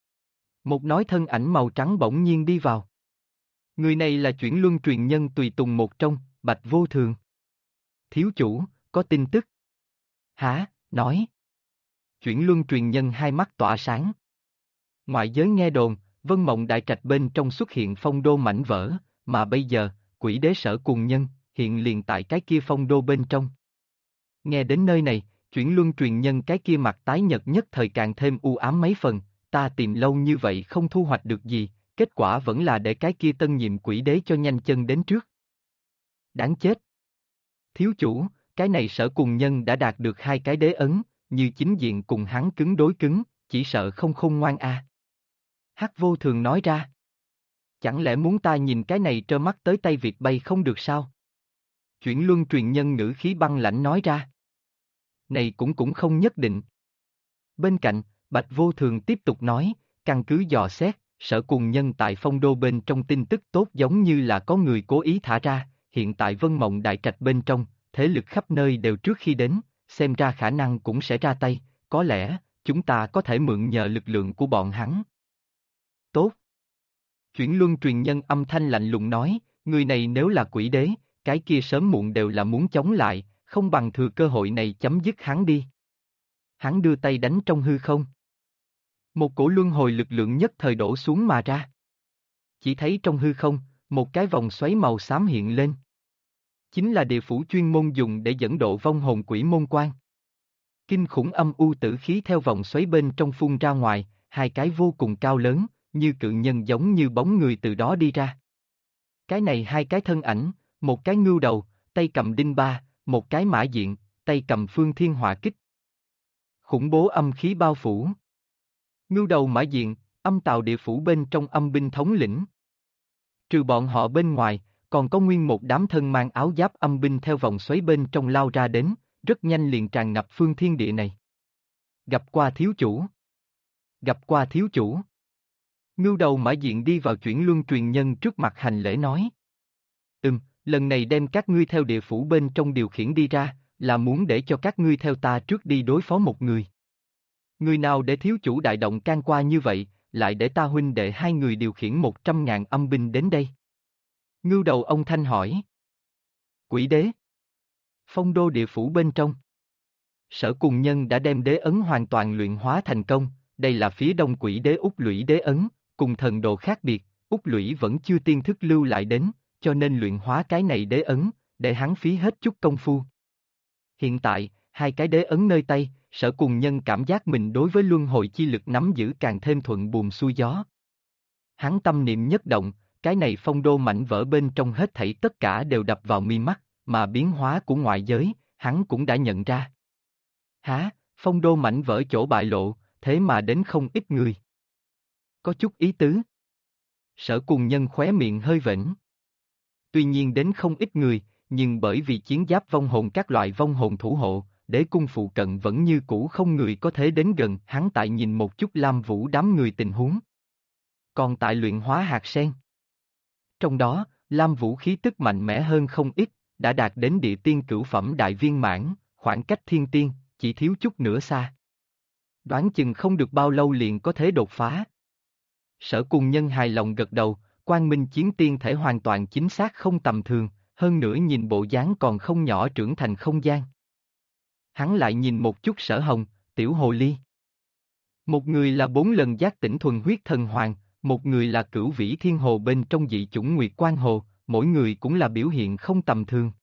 Một nói thân ảnh màu trắng bỗng nhiên đi vào. Người này là chuyển luân truyền nhân tùy tùng một trong, Bạch Vô Thường. Thiếu chủ, có tin tức. Hả, nói. Chuyển luân truyền nhân hai mắt tỏa sáng. Ngoại giới nghe đồn, Vân Mộng Đại Trạch bên trong xuất hiện Phong Đô mảnh vỡ, mà bây giờ, Quỷ Đế Sở Cùng Nhân, hiện liền tại cái kia Phong Đô bên trong. Nghe đến nơi này, chuyển luân truyền nhân cái kia mặt tái nhợt nhất thời càng thêm u ám mấy phần, ta tìm lâu như vậy không thu hoạch được gì, kết quả vẫn là để cái kia tân nhiệm Quỷ Đế cho nhanh chân đến trước. Đáng chết. Thiếu chủ, cái này Sở Cùng Nhân đã đạt được 2 cái đế ấn, như chính diện cùng hắn cứng đối cứng, chỉ sợ không khôn ngoan a. Hắc Vô Thường nói ra. Chẳng lẽ muốn ta nhìn cái này trơ mắt tới tay việc bay không được sao? Chuyển luân truyền nhân ngữ khí băng lãnh nói ra. Này cũng không nhất định. Bên cạnh, Bạch Vô Thường tiếp tục nói, căn cứ dò xét, Sở Cùng Nhân tại Phong Đô bên trong tin tức tốt giống như là có người cố ý thả ra, hiện tại Vân Mộng Đại Trạch bên trong, thế lực khắp nơi đều trước khi đến, xem ra khả năng cũng sẽ ra tay, có lẽ, chúng ta có thể mượn nhờ lực lượng của bọn hắn. Tốt. Chuyển luân truyền nhân âm thanh lạnh lùng nói, người này nếu là Quỷ Đế, cái kia sớm muộn đều là muốn chống lại, không bằng thừa cơ hội này chấm dứt hắn đi. Hắn đưa tay đánh trong hư không. Một cổ luân hồi lực lượng nhất thời đổ xuống mà ra. Chỉ thấy trong hư không, một cái vòng xoáy màu xám hiện lên. Chính là địa phủ chuyên môn dùng để dẫn độ vong hồn quỷ môn quan. Kinh khủng âm u tử khí theo vòng xoáy bên trong phun ra ngoài, 2 cái vô cùng cao lớn, như cự nhân giống như bóng người từ đó đi ra. Cái này 2 cái thân ảnh, một cái ngưu đầu, tay cầm đinh ba, một cái mã diện, tay cầm phương thiên hỏa kích. Khủng bố âm khí bao phủ. Ngưu đầu mã diện, Âm Tào Địa Phủ bên trong âm binh thống lĩnh. Trừ bọn họ bên ngoài, còn có nguyên một đám thân mang áo giáp âm binh theo vòng xoáy bên trong lao ra đến, rất nhanh liền tràn ngập phương thiên địa này. Gặp qua thiếu chủ. Gặp qua thiếu chủ. Ngưu đầu mã diện đi vào chuyển luân truyền nhân trước mặt hành lễ nói. Lần này đem các ngươi theo địa phủ bên trong điều khiển đi ra, là muốn để cho các ngươi theo ta trước đi đối phó một người. Người nào để thiếu chủ đại động can qua như vậy, lại để ta huynh đệ 2 người điều khiển 100.000 âm binh đến đây? Ngưu đầu ông thanh hỏi. Quỷ Đế. Phong Đô địa phủ bên trong. Sở Cùng Nhân đã đem đế ấn hoàn toàn luyện hóa thành công, đây là phía đông Quỷ Đế Úc Lũy đế ấn, cùng thần đồ khác biệt, Úc Lũy vẫn chưa tiên thức lưu lại đến, cho nên luyện hóa cái này đế ấn, để hắn phí hết chút công phu. Hiện tại, 2 cái đế ấn nơi tay, Sở Cùng Nhân cảm giác mình đối với luân hồi chi lực nắm giữ càng thêm thuận buồm xuôi gió. Hắn tâm niệm nhất động, cái này Phong Đô mảnh vỡ bên trong hết thảy tất cả đều đập vào mi mắt, mà biến hóa của ngoại giới, hắn cũng đã nhận ra. Hả, Phong Đô mảnh vỡ chỗ bại lộ, thế mà đến không ít người. Có chút ý tứ. Sở Cùng Nhân khóe miệng hơi vểnh. Tuy nhiên đến không ít người, nhưng bởi vì chiến giáp vong hồn các loại vong hồn thủ hộ, đế cung phụ cận vẫn như cũ không người có thể đến gần, hắn tại nhìn một chút Lam Vũ đám người tình huống. Còn tại luyện hóa hạt sen. Trong đó, Lam Vũ khí tức mạnh mẽ hơn không ít, đã đạt đến địa tiên cửu phẩm đại viên mãn, khoảng cách thiên tiên, chỉ thiếu chút nữa xa. Đoán chừng không được bao lâu liền có thể đột phá. Sở Cùng Nhân hài lòng gật đầu, Quang Minh chiến tiên thể hoàn toàn chính xác không tầm thường, hơn nữa nhìn bộ dáng còn không nhỏ trưởng thành không gian. Hắn lại nhìn một chút Sở Hồng, tiểu hồ ly. Một người là 4 lần giác tỉnh thuần huyết thần hoàng, một người là cửu vĩ thiên hồ bên trong dị chủng Nguyệt Quang Hồ, mỗi người cũng là biểu hiện không tầm thường.